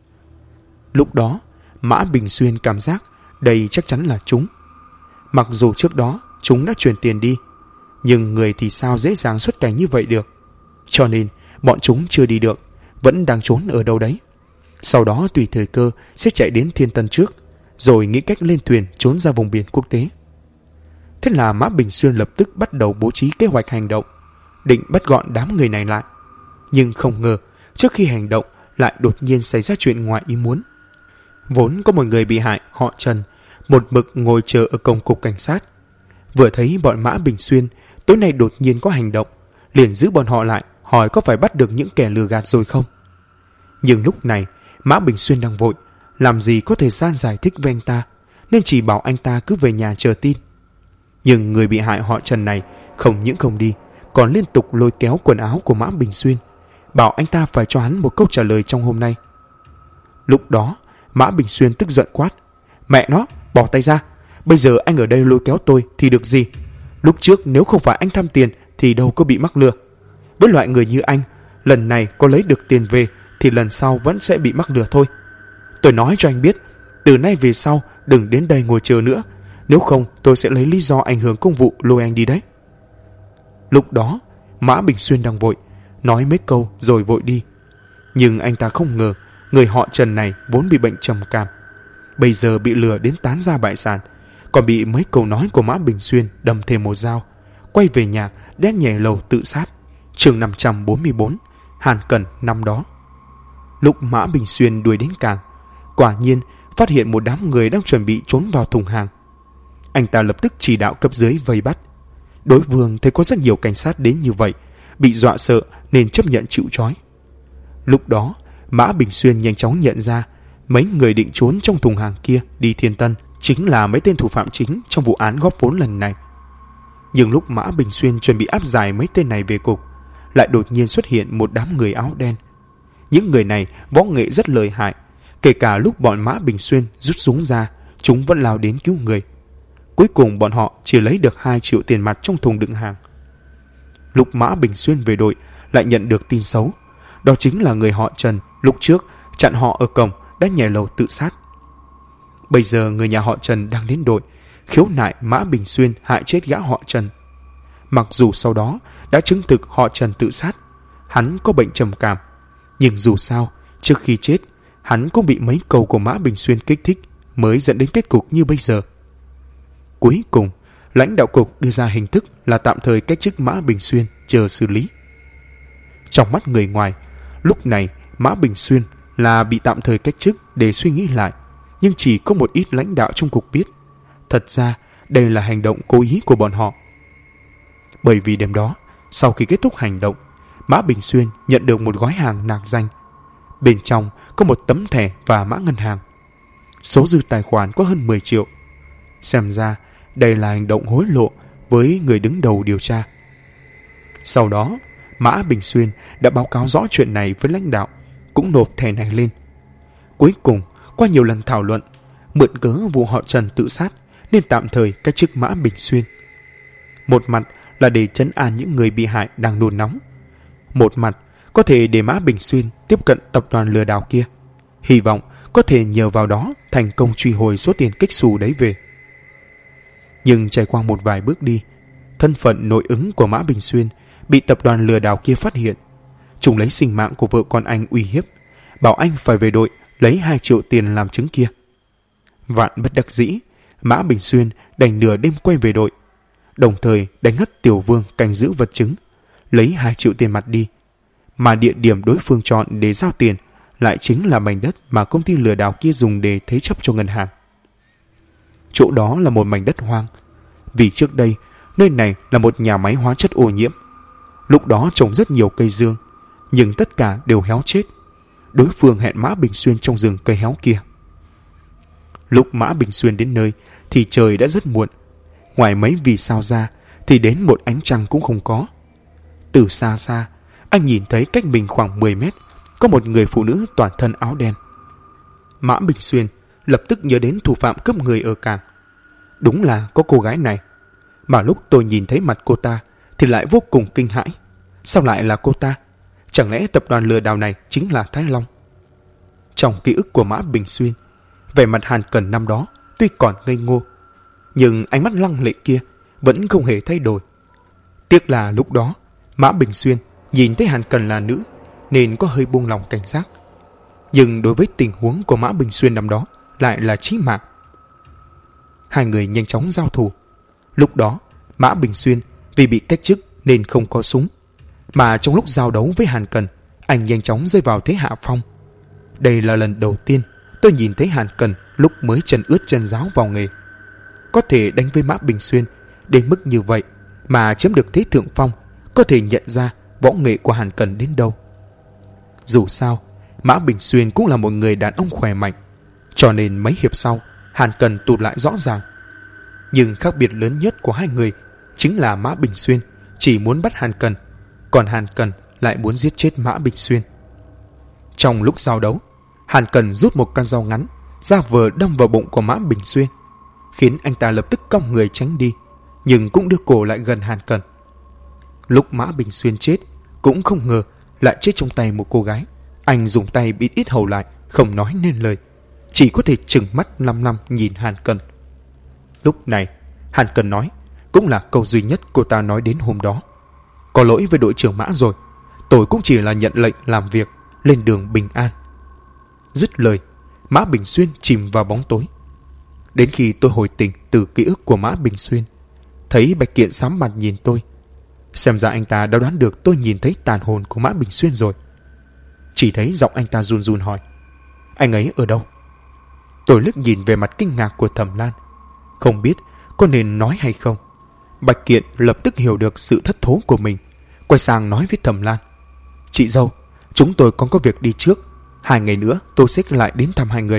Lúc đó, Mã Bình Xuyên cảm giác đây chắc chắn là chúng. Mặc dù trước đó chúng đã chuyển tiền đi, nhưng người thì sao dễ dàng xuất cảnh như vậy được. Cho nên bọn chúng chưa đi được, vẫn đang trốn ở đâu đấy. Sau đó tùy thời cơ sẽ chạy đến Thiên Tân trước, rồi nghĩ cách lên thuyền trốn ra vùng biển quốc tế. Thế là Mã Bình Xuyên lập tức bắt đầu bố trí kế hoạch hành động, định bắt gọn đám người này lại. Nhưng không ngờ, trước khi hành động lại đột nhiên xảy ra chuyện ngoài ý muốn. Vốn có một người bị hại họ Trần, một mực ngồi chờ ở cổng cục cảnh sát. Vừa thấy bọn Mã Bình Xuyên tối nay đột nhiên có hành động, liền giữ bọn họ lại, hỏi có phải bắt được những kẻ lừa gạt rồi không. Nhưng lúc này Mã Bình Xuyên đang vội, làm gì có thời gian giải thích với anh ta, nên chỉ bảo anh ta cứ về nhà chờ tin. Nhưng người bị hại họ Trần này không những không đi, còn liên tục lôi kéo quần áo của Mã Bình Xuyên, bảo anh ta phải cho hắn một câu trả lời trong hôm nay. Lúc đó Mã Bình Xuyên tức giận quát: "Mẹ nó, bỏ tay ra! Bây giờ anh ở đây lôi kéo tôi thì được gì? Lúc trước nếu không phải anh tham tiền thì đâu có bị mắc lừa. Với loại người như anh, lần này có lấy được tiền về thì lần sau vẫn sẽ bị mắc lừa thôi. Tôi nói cho anh biết, từ nay về sau đừng đến đây ngồi chờ nữa, nếu không tôi sẽ lấy lý do ảnh hưởng công vụ lôi anh đi đấy." Lúc đó Mã Bình Xuyên đang vội, nói mấy câu rồi vội đi. Nhưng anh ta không ngờ người họ Trần này vốn bị bệnh trầm cảm, bây giờ bị lừa đến tán ra bại sản, còn bị mấy câu nói của Mã Bình Xuyên đâm thêm một dao, quay về nhà đét nhảy lầu tự sát. Chương 544, Hàn Cẩn năm đó. Lúc Mã Bình Xuyên đuổi đến cảng, quả nhiên phát hiện một đám người đang chuẩn bị trốn vào thùng hàng. Anh ta lập tức chỉ đạo cấp dưới vây bắt. Đối phương thấy có rất nhiều cảnh sát đến như vậy, bị dọa sợ nên chấp nhận chịu trói. Lúc đó Mã Bình Xuyên nhanh chóng nhận ra mấy người định trốn trong thùng hàng kia đi Thiên Tân chính là mấy tên thủ phạm chính trong vụ án góp vốn lần này. Nhưng lúc Mã Bình Xuyên chuẩn bị áp giải mấy tên này về cục, lại đột nhiên xuất hiện một đám người áo đen. Những người này võ nghệ rất lợi hại, kể cả lúc bọn Mã Bình Xuyên rút súng ra, chúng vẫn lao đến cứu người. Cuối cùng bọn họ chỉ lấy được 2 triệu tiền mặt trong thùng đựng hàng. Lúc Mã Bình Xuyên về đội lại nhận được tin xấu, đó chính là người họ Trần lúc trước chặn họ ở cổng đã nhảy lầu tự sát. Bây giờ người nhà họ Trần đang đến đội khiếu nại Mã Bình Xuyên hại chết gã họ Trần. Mặc dù sau đó đã chứng thực họ Trần tự sát, hắn có bệnh trầm cảm, nhưng dù sao trước khi chết hắn cũng bị mấy câu của Mã Bình Xuyên kích thích mới dẫn đến kết cục như bây giờ. Cuối cùng lãnh đạo cục đưa ra hình thức là tạm thời cách chức Mã Bình Xuyên chờ xử lý. Trong mắt người ngoài, lúc này Mã Bình Xuyên là bị tạm thời cách chức để suy nghĩ lại, nhưng chỉ có một ít lãnh đạo trong cục biết, thật ra đây là hành động cố ý của bọn họ. Bởi vì đêm đó, sau khi kết thúc hành động, Mã Bình Xuyên nhận được một gói hàng nạc danh. Bên trong có một tấm thẻ và mã ngân hàng. Số dư tài khoản có hơn 10 triệu. Xem ra đây là hành động hối lộ với người đứng đầu điều tra. Sau đó, Mã Bình Xuyên đã báo cáo rõ chuyện này với lãnh đạo, cũng nộp thẻ này lên. Cuối cùng, qua nhiều lần thảo luận, mượn cớ vụ họ Trần tự sát nên tạm thời cách chức Mã Bình Xuyên. Một mặt là để trấn an những người bị hại đang nôn nóng, một mặt có thể để Mã Bình Xuyên tiếp cận tập đoàn lừa đảo kia, hy vọng có thể nhờ vào đó thành công truy hồi số tiền kích xù đấy về. Nhưng trải qua một vài bước đi, thân phận nội ứng của Mã Bình Xuyên bị tập đoàn lừa đảo kia phát hiện. Chúng lấy sinh mạng của vợ con anh uy hiếp, bảo anh phải về đội lấy 2 triệu tiền làm chứng kia. Vạn bất đắc dĩ, Mã Bình Xuyên đành nửa đêm quay về đội, đồng thời đánh ngất Tiểu Vương canh giữ vật chứng, lấy 2 triệu tiền mặt đi. Mà địa điểm đối phương chọn để giao tiền lại chính là mảnh đất mà công ty lừa đảo kia dùng để thế chấp cho ngân hàng. Chỗ đó là một mảnh đất hoang, vì trước đây nơi này là một nhà máy hóa chất ô nhiễm. Lúc đó trồng rất nhiều cây dương, nhưng tất cả đều héo chết. Đối phương hẹn Mã Bình Xuyên trong rừng cây héo kia. Lúc Mã Bình Xuyên đến nơi thì trời đã rất muộn. Ngoài mấy vì sao ra thì đến một ánh trăng cũng không có. Từ xa xa, anh nhìn thấy cách mình khoảng 10 mét có một người phụ nữ toàn thân áo đen. Mã Bình Xuyên lập tức nhớ đến thủ phạm cướp người ở cảng. Đúng là có cô gái này. Mà lúc tôi nhìn thấy mặt cô ta thì lại vô cùng kinh hãi. Sao lại là cô ta? Chẳng lẽ tập đoàn lừa đảo này chính là Thái Long? Trong ký ức của Mã Bình Xuyên, vẻ mặt Hàn Cần năm đó tuy còn ngây ngô, nhưng ánh mắt lăng lệ kia vẫn không hề thay đổi. Tiếc là lúc đó Mã Bình Xuyên nhìn thấy Hàn Cần là nữ nên có hơi buông lòng cảnh giác. Nhưng đối với tình huống của Mã Bình Xuyên năm đó lại là chí mạng. Hai người nhanh chóng giao thủ. Lúc đó Mã Bình Xuyên vì bị cách chức nên không có súng, mà trong lúc giao đấu với Hàn Cần, anh nhanh chóng rơi vào thế hạ phong. Đây là lần đầu tiên tôi nhìn thấy Hàn Cần lúc mới chân ướt chân ráo vào nghề. Có thể đánh với Mã Bình Xuyên đến mức như vậy mà chiếm được thế thượng phong, có thể nhận ra võ nghệ của Hàn Cần đến đâu. Dù sao, Mã Bình Xuyên cũng là một người đàn ông khỏe mạnh, cho nên mấy hiệp sau Hàn Cần tụt lại rõ ràng. Nhưng khác biệt lớn nhất của hai người chính là Mã Bình Xuyên chỉ muốn bắt Hàn Cần, còn Hàn Cần lại muốn giết chết Mã Bình Xuyên. Trong lúc giao đấu, Hàn Cần rút một con dao ngắn ra vờ đâm vào bụng của Mã Bình Xuyên, khiến anh ta lập tức cong người tránh đi, nhưng cũng đưa cổ lại gần Hàn Cần. Lúc Mã Bình Xuyên chết, cũng không ngờ lại chết trong tay một cô gái. Anh dùng tay bịt ít hầu lại, không nói nên lời, chỉ có thể trừng mắt lăm lăm nhìn Hàn Cần. Lúc này Hàn Cần nói cũng là câu duy nhất cô ta nói đến hôm đó: có lỗi với đội trưởng Mã rồi, tôi cũng chỉ là nhận lệnh làm việc, lên đường bình an. Dứt lời, Mã Bình Xuyên chìm vào bóng tối. Đến khi tôi hồi tỉnh từ ký ức của Mã Bình Xuyên, thấy Bạch Kiện sám mặt nhìn tôi. Xem ra anh ta đã đoán được tôi nhìn thấy tàn hồn của Mã Bình Xuyên rồi. Chỉ thấy giọng anh ta run run hỏi: anh ấy ở đâu? Tôi liếc nhìn về mặt kinh ngạc của Thẩm Lan, không biết có nên nói hay không. Bạch Kiện lập tức hiểu được sự thất thố của mình, quay sang nói với Thẩm Lan: chị dâu, chúng tôi còn có việc đi trước, 2 ngày nữa tôi sẽ lại đến thăm hai người.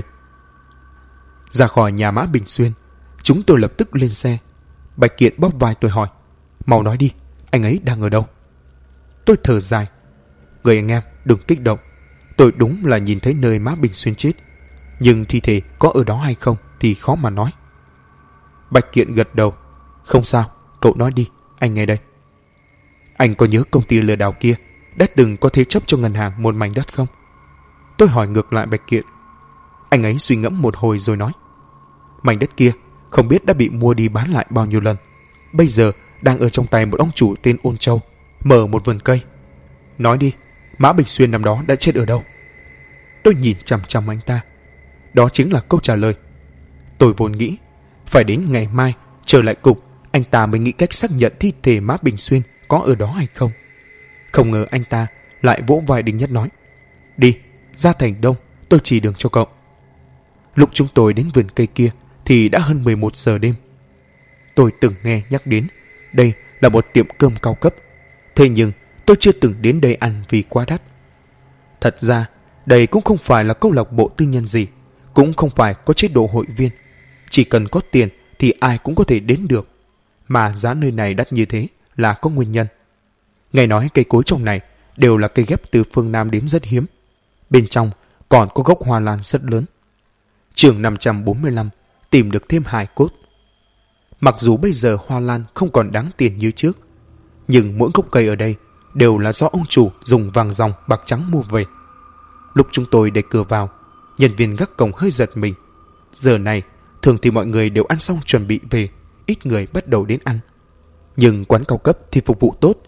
Ra khỏi nhà Mã Bình Xuyên, chúng tôi lập tức lên xe. Bạch Kiện bóp vai tôi hỏi: mau nói đi, anh ấy đang ở đâu? Tôi thở dài: người anh em đừng kích động, tôi đúng là nhìn thấy nơi Mã Bình Xuyên chết, nhưng thi thể có ở đó hay không thì khó mà nói. Bạch Kiện gật đầu: không sao, cậu nói đi, anh nghe đây. Anh có nhớ công ty lừa đảo kia đã từng có thế chấp cho ngân hàng một mảnh đất không? Tôi hỏi ngược lại Bạch Kiện. Anh ấy suy ngẫm một hồi rồi nói: mảnh đất kia không biết đã bị mua đi bán lại bao nhiêu lần, bây giờ đang ở trong tay một ông chủ tên Ôn Châu, mở một vườn cây. Nói đi, Mã Bình Xuyên năm đó đã chết ở đâu? Tôi nhìn chằm chằm anh ta. Đó chính là câu trả lời. Tôi vốn nghĩ phải đến ngày mai trở lại cục anh ta mới nghĩ cách xác nhận thi thể Mã Bình Xuyên có ở đó hay không. Không ngờ anh ta lại vỗ vai Đinh Nhất nói: đi, ra thành Đông, tôi chỉ đường cho cậu. Lúc chúng tôi đến vườn cây kia thì đã hơn 11 giờ đêm. Tôi từng nghe nhắc đến đây là một tiệm cơm cao cấp, thế nhưng tôi chưa từng đến đây ăn vì quá đắt. Thật ra đây cũng không phải là câu lạc bộ tư nhân gì, cũng không phải có chế độ hội viên, chỉ cần có tiền thì ai cũng có thể đến được. Mà giá nơi này đắt như thế là có nguyên nhân. Nghe nói cây cối trong này đều là cây ghép từ phương Nam đến rất hiếm. Bên trong còn có gốc hoa lan rất lớn. Chương 545 tìm được thêm hài cốt. Mặc dù bây giờ hoa lan không còn đáng tiền như trước, nhưng mỗi gốc cây ở đây đều là do ông chủ dùng vàng ròng bạc trắng mua về. Lúc chúng tôi đẩy cửa vào, nhân viên gác cổng hơi giật mình. Giờ này thường thì mọi người đều ăn xong chuẩn bị về, ít người bắt đầu đến ăn. Nhưng quán cao cấp thì phục vụ tốt,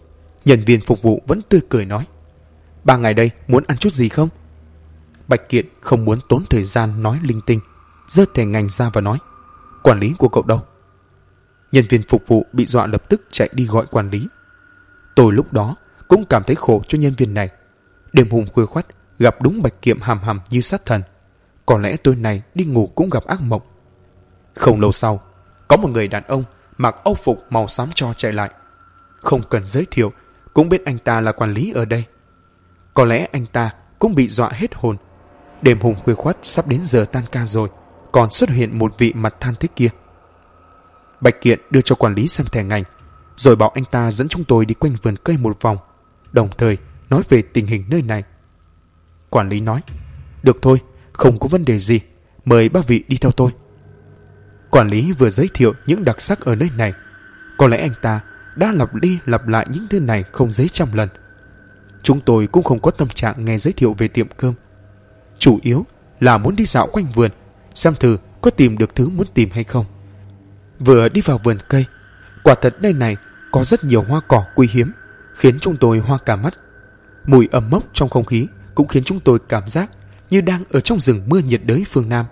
Nhân viên phục vụ vẫn tươi cười nói: 3 ngày đây muốn ăn chút gì không? Bạch Kiện không muốn tốn thời gian nói linh tinh, giơ thẻ ngành ra và nói: quản lý của cậu đâu? Nhân viên phục vụ bị dọa lập tức chạy đi gọi quản lý. Tôi lúc đó cũng cảm thấy khổ cho nhân viên này. Đêm hôm khuya khoắt gặp đúng Bạch Kiệm hàm hàm như sát thần. Có lẽ tối nay đi ngủ cũng gặp ác mộng. Không lâu sau, có một người đàn ông mặc âu phục màu xám tro chạy lại. Không cần giới thiệu, cũng biết anh ta là quản lý ở đây. Có lẽ anh ta cũng bị dọa hết hồn. Đêm hôm khuya khoắt sắp đến giờ tan ca rồi, còn xuất hiện một vị mặt than thế kia. Bạch Kiện đưa cho quản lý xem thẻ ngành, rồi bảo anh ta dẫn chúng tôi đi quanh vườn cây một vòng, đồng thời nói về tình hình nơi này. Quản lý nói: được thôi, không có vấn đề gì, mời bác vị đi theo tôi. Quản lý vừa giới thiệu những đặc sắc ở nơi này, có lẽ anh ta đã lặp đi lặp lại những thứ này không dưới 100 lần. Chúng tôi cũng không có tâm trạng nghe giới thiệu về tiệm cơm. Chủ yếu là muốn đi dạo quanh vườn, xem thử có tìm được thứ muốn tìm hay không. Vừa đi vào vườn cây, quả thật nơi này có rất nhiều hoa cỏ quý hiếm, khiến chúng tôi hoa cả mắt. Mùi ẩm mốc trong không khí cũng khiến chúng tôi cảm giác như đang ở trong rừng mưa nhiệt đới phương Nam.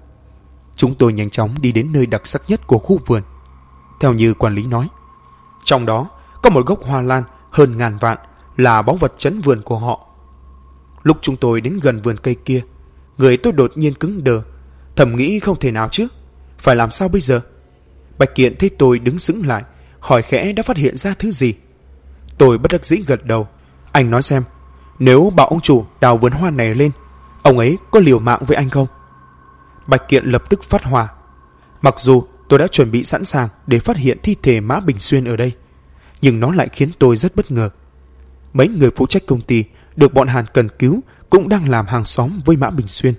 Chúng tôi nhanh chóng đi đến nơi đặc sắc nhất của khu vườn. Theo như quản lý nói, trong đó có một gốc hoa lan hơn 1000 vạn là báu vật trấn vườn của họ. Lúc chúng tôi đến gần vườn cây kia, người tôi đột nhiên cứng đờ, thầm nghĩ không thể nào chứ, phải làm sao bây giờ? Bạch Kiện thấy tôi đứng sững lại, hỏi khẽ đã phát hiện ra thứ gì. Tôi bất đắc dĩ gật đầu. Anh nói xem, nếu bảo ông chủ đào vườn hoa này lên, ông ấy có liều mạng với anh không? Bạch Kiện lập tức phát hỏa. Mặc dù tôi đã chuẩn bị sẵn sàng để phát hiện thi thể Mã Bình Xuyên ở đây, nhưng nó lại khiến tôi rất bất ngờ. Mấy người phụ trách công ty được bọn Hàn cần cứu cũng đang làm hàng xóm với Mã Bình Xuyên.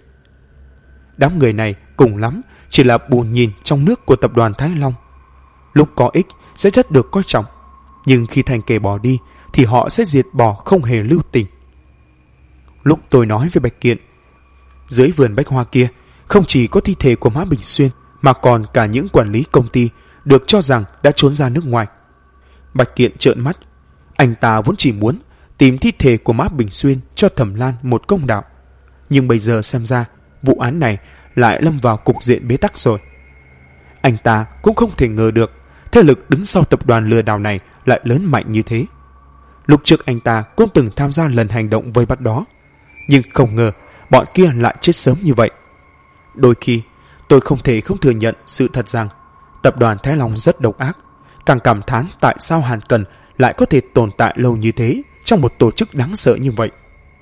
Đám người này cùng lắm chỉ là bù nhìn trong nước của tập đoàn Thái Long. Lúc có ích sẽ rất được coi trọng, nhưng khi thành kẻ bỏ đi thì họ sẽ diệt bỏ không hề lưu tình. Lúc tôi nói với Bạch Kiện, dưới vườn bách hoa kia không chỉ có thi thể của Mã Bình Xuyên mà còn cả những quản lý công ty được cho rằng đã trốn ra nước ngoài. Bạch Kiện trợn mắt. Anh ta vốn chỉ muốn tìm thi thể của Mã Bình Xuyên cho Thẩm Lan một công đạo, nhưng bây giờ xem ra vụ án này lại lâm vào cục diện bế tắc rồi. Anh ta cũng không thể ngờ được thế lực đứng sau tập đoàn lừa đảo này lại lớn mạnh như thế. Lúc trước anh ta cũng từng tham gia lần hành động vây bắt đó, nhưng không ngờ bọn kia lại chết sớm như vậy. Đôi khi tôi không thể không thừa nhận sự thật rằng tập đoàn Thái Long rất độc ác, càng cảm thán tại sao Hàn Cần lại có thể tồn tại lâu như thế trong một tổ chức đáng sợ như vậy.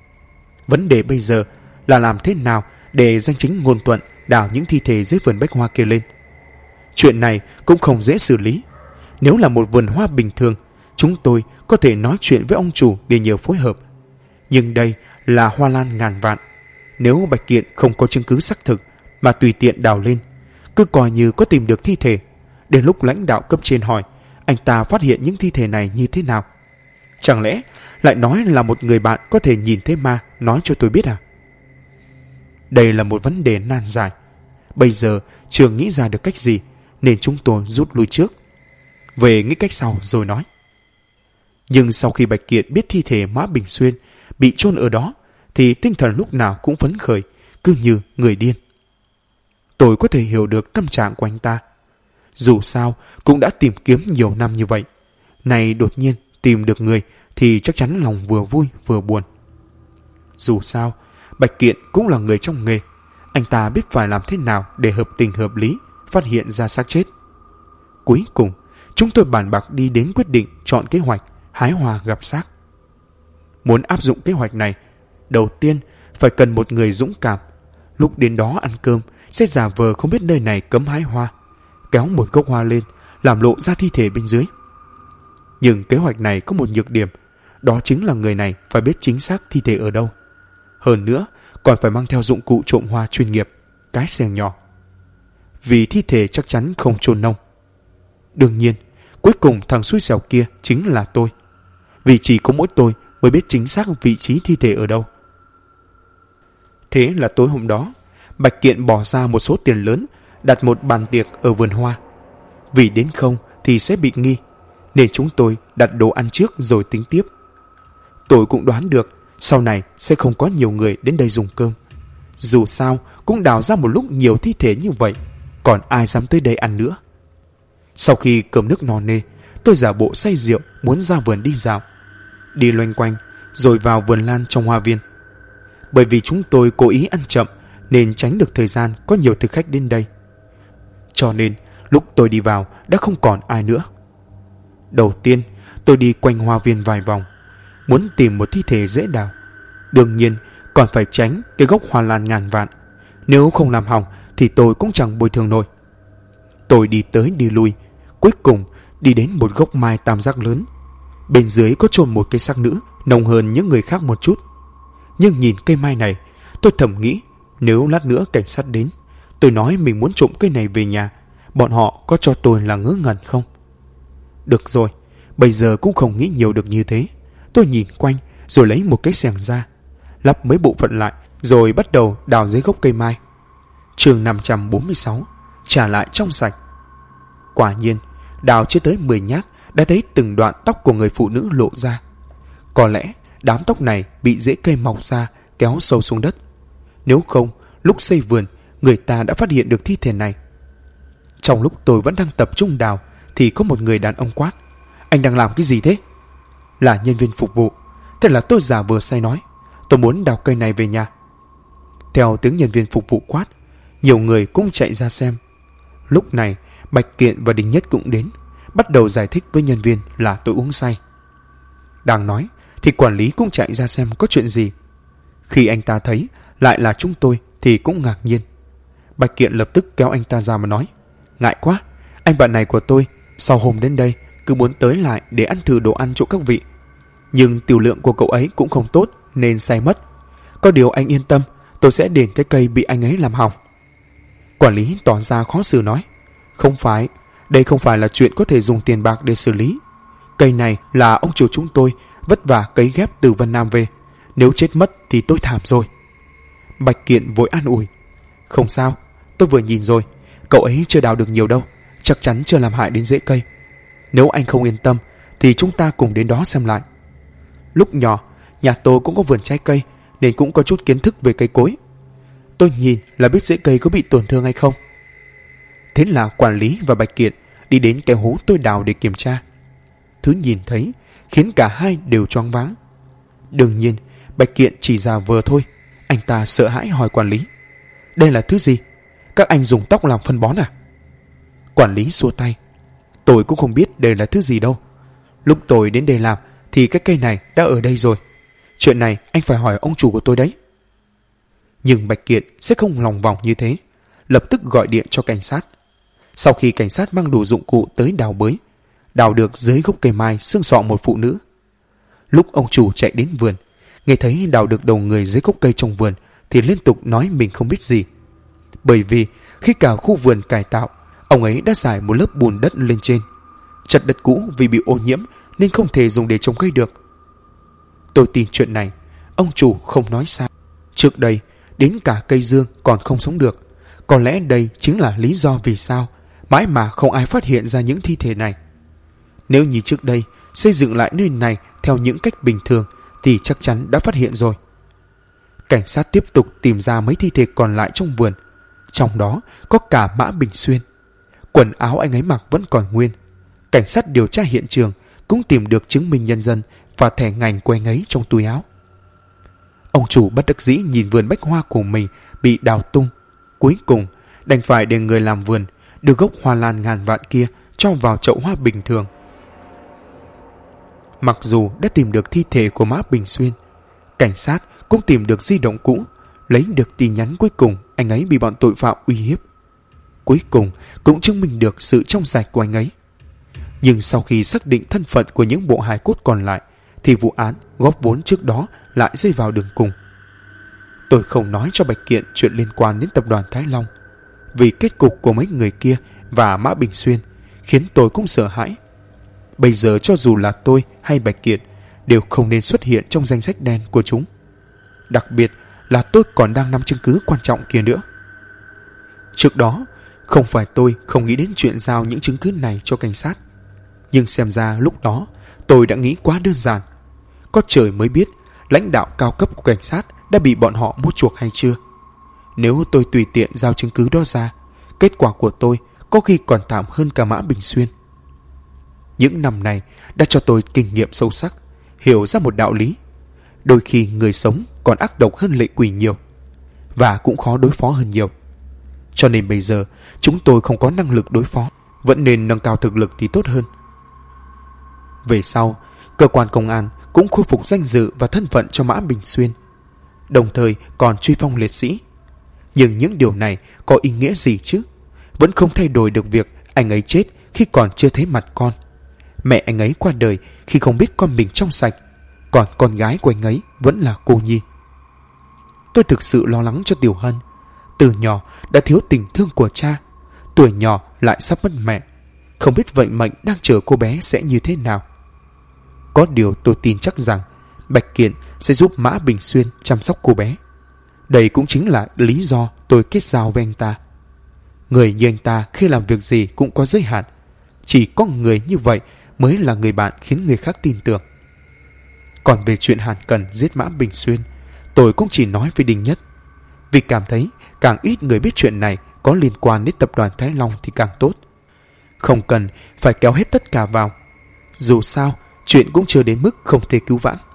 Vấn đề bây giờ là làm thế nào để danh chính ngôn thuận đào những thi thể dưới vườn bách hoa kia lên. Chuyện này cũng không dễ xử lý. Nếu là một vườn hoa bình thường, chúng tôi có thể nói chuyện với ông chủ để nhờ phối hợp. Nhưng đây là hoa lan 1000 vạn. Nếu Bạch Kiện không có chứng cứ xác thực mà tùy tiện đào lên, cứ coi như có tìm được thi thể, đến lúc lãnh đạo cấp trên hỏi anh ta phát hiện những thi thể này như thế nào, chẳng lẽ lại nói là một người bạn có thể nhìn thấy ma nói cho tôi biết à? Đây là một vấn đề nan giải. Bây giờ chưa nghĩ ra được cách gì, nên chúng tôi rút lui trước, về nghĩ cách sau rồi nói. Nhưng sau khi Bạch Kiện biết thi thể Mã Bình Xuyên bị chôn ở đó, thì tinh thần lúc nào cũng phấn khởi, cứ như người điên. Tôi có thể hiểu được tâm trạng của anh ta. Dù sao cũng đã tìm kiếm nhiều năm như vậy, nay đột nhiên tìm được người thì chắc chắn lòng vừa vui vừa buồn. Dù sao Bạch Kiện cũng là người trong nghề, anh ta biết phải làm thế nào để hợp tình hợp lý phát hiện ra xác chết. Cuối cùng chúng tôi bàn bạc đi đến quyết định chọn kế hoạch hái hoa gặp xác. Muốn áp dụng kế hoạch này, đầu tiên phải cần một người dũng cảm. Lúc đến đó ăn cơm sẽ giả vờ không biết nơi này cấm hái hoa, kéo một gốc hoa lên làm lộ ra thi thể bên dưới. Nhưng kế hoạch này có một nhược điểm, đó chính là người này phải biết chính xác thi thể ở đâu. Hơn nữa còn phải mang theo dụng cụ trộm hoa chuyên nghiệp, cái xẻng nhỏ, vì thi thể chắc chắn không chôn nông. Đương nhiên cuối cùng thằng xui xẻo kia chính là tôi, vì chỉ có mỗi tôi mới biết chính xác vị trí thi thể ở đâu. Thế là tối hôm đó Bạch Kiện bỏ ra một số tiền lớn đặt một bàn tiệc ở vườn hoa. Vì đến không thì sẽ bị nghi, nên chúng tôi đặt đồ ăn trước rồi tính tiếp. Tôi cũng đoán được sau này sẽ không có nhiều người đến đây dùng cơm. Dù sao cũng đào ra một lúc nhiều thi thể như vậy, còn ai dám tới đây ăn nữa. Sau khi cơm nước no nê, tôi giả bộ say rượu muốn ra vườn đi dạo, đi loanh quanh rồi vào vườn lan trong hoa viên. Bởi vì chúng tôi cố ý ăn chậm nên tránh được thời gian có nhiều thực khách đến đây, cho nên lúc tôi đi vào đã không còn ai nữa. Đầu tiên tôi đi quanh hoa viên vài vòng, muốn tìm một thi thể dễ đào. Đương nhiên còn phải tránh cái gốc hoa lan ngàn vạn, nếu không làm hỏng thì tôi cũng chẳng bồi thường nổi. Tôi đi tới đi lui, cuối cùng đi đến một gốc mai tam giác lớn. Bên dưới có chôn một cây xác nữ nồng hơn những người khác một chút. Nhưng nhìn cây mai này, tôi thầm nghĩ nếu lát nữa cảnh sát đến, tôi nói mình muốn trộm cây này về nhà, bọn họ có cho tôi là ngớ ngẩn không? Được rồi, bây giờ cũng không nghĩ nhiều được như thế. Tôi nhìn quanh rồi lấy một cái xẻng ra, lắp mấy bộ phận lại rồi bắt đầu đào dưới gốc cây mai. Chương 546, trả lại trong sạch. Quả nhiên, đào chưa tới 10 nhát đã thấy từng đoạn tóc của người phụ nữ lộ ra. Có lẽ đám tóc này bị rễ cây mọc ra kéo sâu xuống đất. Nếu không, lúc xây vườn, người ta đã phát hiện được thi thể này. Trong lúc tôi vẫn đang tập trung đào thì có một người đàn ông quát: "Anh đang làm cái gì thế?" Là nhân viên phục vụ. Thế là tôi giả vờ say nói: "Tôi muốn đào cây này về nhà." Theo tiếng nhân viên phục vụ quát, nhiều người cũng chạy ra xem. Lúc này Bạch Kiện và Đình Nhất cũng đến, bắt đầu giải thích với nhân viên là tôi uống say. Đang nói thì quản lý cũng chạy ra xem có chuyện gì. Khi anh ta thấy lại là chúng tôi thì cũng ngạc nhiên. Bạch Kiện lập tức kéo anh ta ra mà nói: "Ngại quá, anh bạn này của tôi sau hôm đến đây cứ muốn tới lại để ăn thử đồ ăn chỗ các vị. Nhưng tiểu lượng của cậu ấy cũng không tốt nên say mất. Có điều anh yên tâm, tôi sẽ đền cái cây bị anh ấy làm hỏng." Quản lý tỏ ra khó xử nói: "Không phải, đây không phải là chuyện có thể dùng tiền bạc để xử lý. Cây này là ông chủ chúng tôi vất vả cấy ghép từ Vân Nam về. Nếu chết mất thì tôi thảm rồi." Bạch Kiện vội an ủi: "Không sao, tôi vừa nhìn rồi, cậu ấy chưa đào được nhiều đâu, chắc chắn chưa làm hại đến rễ cây. Nếu anh không yên tâm thì chúng ta cùng đến đó xem lại. Lúc nhỏ, nhà tôi cũng có vườn trái cây nên cũng có chút kiến thức về cây cối. Tôi nhìn là biết rễ cây có bị tổn thương hay không." Thế là quản lý và Bạch Kiện đi đến cái hố tôi đào để kiểm tra. Thứ nhìn thấy khiến cả hai đều choáng váng. Đương nhiên Bạch Kiện chỉ giả vờ thôi. Anh ta sợ hãi hỏi quản lý: "Đây là thứ gì? Các anh dùng tóc làm phân bón à?" Quản lý xua tay: "Tôi cũng không biết đây là thứ gì đâu. Lúc tôi đến đây làm thì cái cây này đã ở đây rồi. Chuyện này anh phải hỏi ông chủ của tôi đấy." Nhưng Bạch Kiện sẽ không lòng vòng như thế, lập tức gọi điện cho cảnh sát. Sau khi cảnh sát mang đủ dụng cụ tới đào bới, đào được dưới gốc cây mai xương sọ một phụ nữ. Lúc ông chủ chạy đến vườn, nghe thấy đào được đầu người dưới gốc cây trong vườn thì liên tục nói mình không biết gì. Bởi vì khi cả khu vườn cải tạo, ông ấy đã rải một lớp bùn đất lên trên. Chặt đất cũ vì bị ô nhiễm nên không thể dùng để trồng cây được. Tôi tin chuyện này, ông chủ không nói sai. Trước đây, đến cả cây dương còn không sống được. Có lẽ đây chính là lý do vì sao mãi mà không ai phát hiện ra những thi thể này. Nếu như trước đây xây dựng lại nơi này theo những cách bình thường thì chắc chắn đã phát hiện rồi. Cảnh sát tiếp tục tìm ra mấy thi thể còn lại trong vườn. Trong đó có cả Mã Bình Xuyên. Quần áo anh ấy mặc vẫn còn nguyên. Cảnh sát điều tra hiện trường cũng tìm được chứng minh nhân dân và thẻ ngành của anh ấy trong túi áo. Ông chủ bất đắc dĩ nhìn vườn bách hoa của mình bị đào tung. Cuối cùng đành phải để người làm vườn đưa gốc hoa lan ngàn vạn kia cho vào chậu hoa bình thường. Mặc dù đã tìm được thi thể của Mã Bình Xuyên, cảnh sát cũng tìm được di động cũ, lấy được tin nhắn cuối cùng anh ấy bị bọn tội phạm uy hiếp. Cuối cùng cũng chứng minh được sự trong sạch của anh ấy. Nhưng sau khi xác định thân phận của những bộ hài cốt còn lại thì vụ án góp vốn trước đó lại rơi vào đường cùng. Tôi không nói cho Bạch Kiện chuyện liên quan đến tập đoàn Thái Long, vì kết cục của mấy người kia và Mã Bình Xuyên khiến tôi cũng sợ hãi. Bây giờ cho dù là tôi hay Bạch Kiện đều không nên xuất hiện trong danh sách đen của chúng. Đặc biệt là tôi còn đang nắm chứng cứ quan trọng kia nữa. Trước đó, không phải tôi không nghĩ đến chuyện giao những chứng cứ này cho cảnh sát. Nhưng xem ra lúc đó tôi đã nghĩ quá đơn giản. Có trời mới biết lãnh đạo cao cấp của cảnh sát đã bị bọn họ mua chuộc hay chưa. Nếu tôi tùy tiện giao chứng cứ đó ra, kết quả của tôi có khi còn thảm hơn cả Mã Bình Xuyên. Những năm này đã cho tôi kinh nghiệm sâu sắc, hiểu ra một đạo lý. Đôi khi người sống còn ác độc hơn lệ quỷ nhiều, và cũng khó đối phó hơn nhiều. Cho nên bây giờ chúng tôi không có năng lực đối phó, vẫn nên nâng cao thực lực thì tốt hơn. Về sau, cơ quan công an cũng khôi phục danh dự và thân phận cho Mã Bình Xuyên, đồng thời còn truy phong liệt sĩ. Nhưng những điều này có ý nghĩa gì chứ? Vẫn không thay đổi được việc anh ấy chết khi còn chưa thấy mặt con. Mẹ anh ấy qua đời khi không biết con mình trong sạch, còn con gái của anh ấy vẫn là cô nhi. Tôi thực sự lo lắng cho Tiểu Hân. Từ nhỏ đã thiếu tình thương của cha, tuổi nhỏ lại sắp mất mẹ, không biết vận mệnh đang chờ cô bé sẽ như thế nào. Có điều tôi tin chắc rằng Bạch Kiện sẽ giúp Mã Bình Xuyên chăm sóc cô bé. Đây cũng chính là lý do tôi kết giao với anh ta. Người như anh ta khi làm việc gì cũng có giới hạn. Chỉ có người như vậy mới là người bạn khiến người khác tin tưởng. Còn về chuyện Hàn Cần giết Mã Bình Xuyên, tôi cũng chỉ nói với Đinh Nhất, vì cảm thấy càng ít người biết chuyện này có liên quan đến tập đoàn Thái Long thì càng tốt. Không cần phải kéo hết tất cả vào. Dù sao, chuyện cũng chưa đến mức không thể cứu vãn.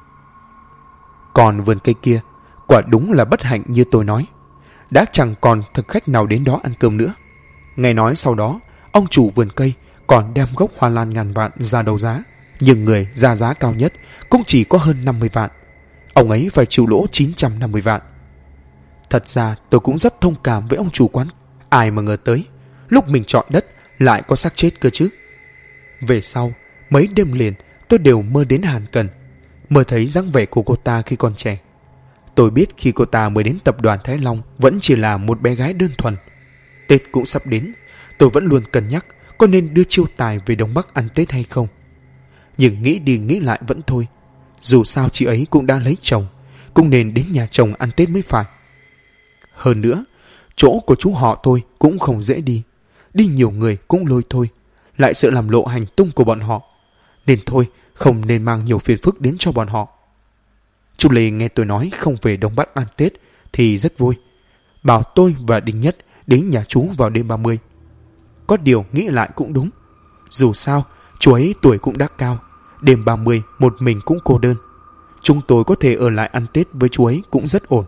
Còn vườn cây kia, quả đúng là bất hạnh như tôi nói. Đã chẳng còn thực khách nào đến đó ăn cơm nữa. Nghe nói sau đó, ông chủ vườn cây còn đem gốc hoa lan ngàn vạn ra đấu giá. Nhưng người ra giá cao nhất cũng chỉ có hơn 50 vạn. Ông ấy phải chịu lỗ 950 vạn. Thật ra tôi cũng rất thông cảm với ông chủ quán. Ai mà ngờ tới, lúc mình chọn đất lại có xác chết cơ chứ. Về sau, mấy đêm liền tôi đều mơ đến Hàn Cần, mơ thấy dáng vẻ của cô ta khi còn trẻ. Tôi biết khi cô ta mới đến tập đoàn Thái Long vẫn chỉ là một bé gái đơn thuần. Tết cũng sắp đến, tôi vẫn luôn cân nhắc có nên đưa Chiêu Tài về Đông Bắc ăn Tết hay không. Nhưng nghĩ đi nghĩ lại vẫn thôi. Dù sao chị ấy cũng đã lấy chồng, cũng nên đến nhà chồng ăn Tết mới phải. Hơn nữa, chỗ của chú họ tôi cũng không dễ đi. Đi nhiều người cũng lôi thôi, lại sợ làm lộ hành tung của bọn họ. Nên thôi, không nên mang nhiều phiền phức đến cho bọn họ. Chú Lê nghe tôi nói không về Đông Bắc ăn Tết thì rất vui, bảo tôi và Đinh Nhất đến nhà chú vào đêm 30. Có điều nghĩ lại cũng đúng. Dù sao, chú ấy tuổi cũng đã cao, đêm 30 một mình cũng cô đơn. Chúng tôi có thể ở lại ăn Tết với chú ấy cũng rất ổn.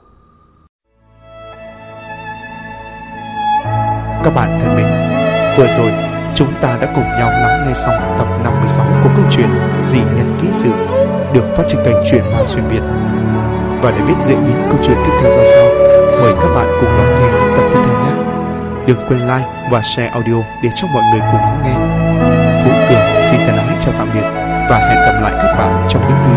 Các bạn thân mến, vừa rồi chúng ta đã cùng nhau lắng nghe xong tập 56 của câu chuyện Dị Nhân Ký Sự được phát trên kênh Truyện Ma Xuyên Việt. Và để biết diễn biến câu chuyện tiếp theo ra sao, mời các bạn cùng đón nghe những tập tiếp theo nhé. Đừng quên like và share audio để cho mọi người cùng lắng nghe. Phú Cường xin thân ái chào tạm biệt và hẹn gặp lại các bạn trong những video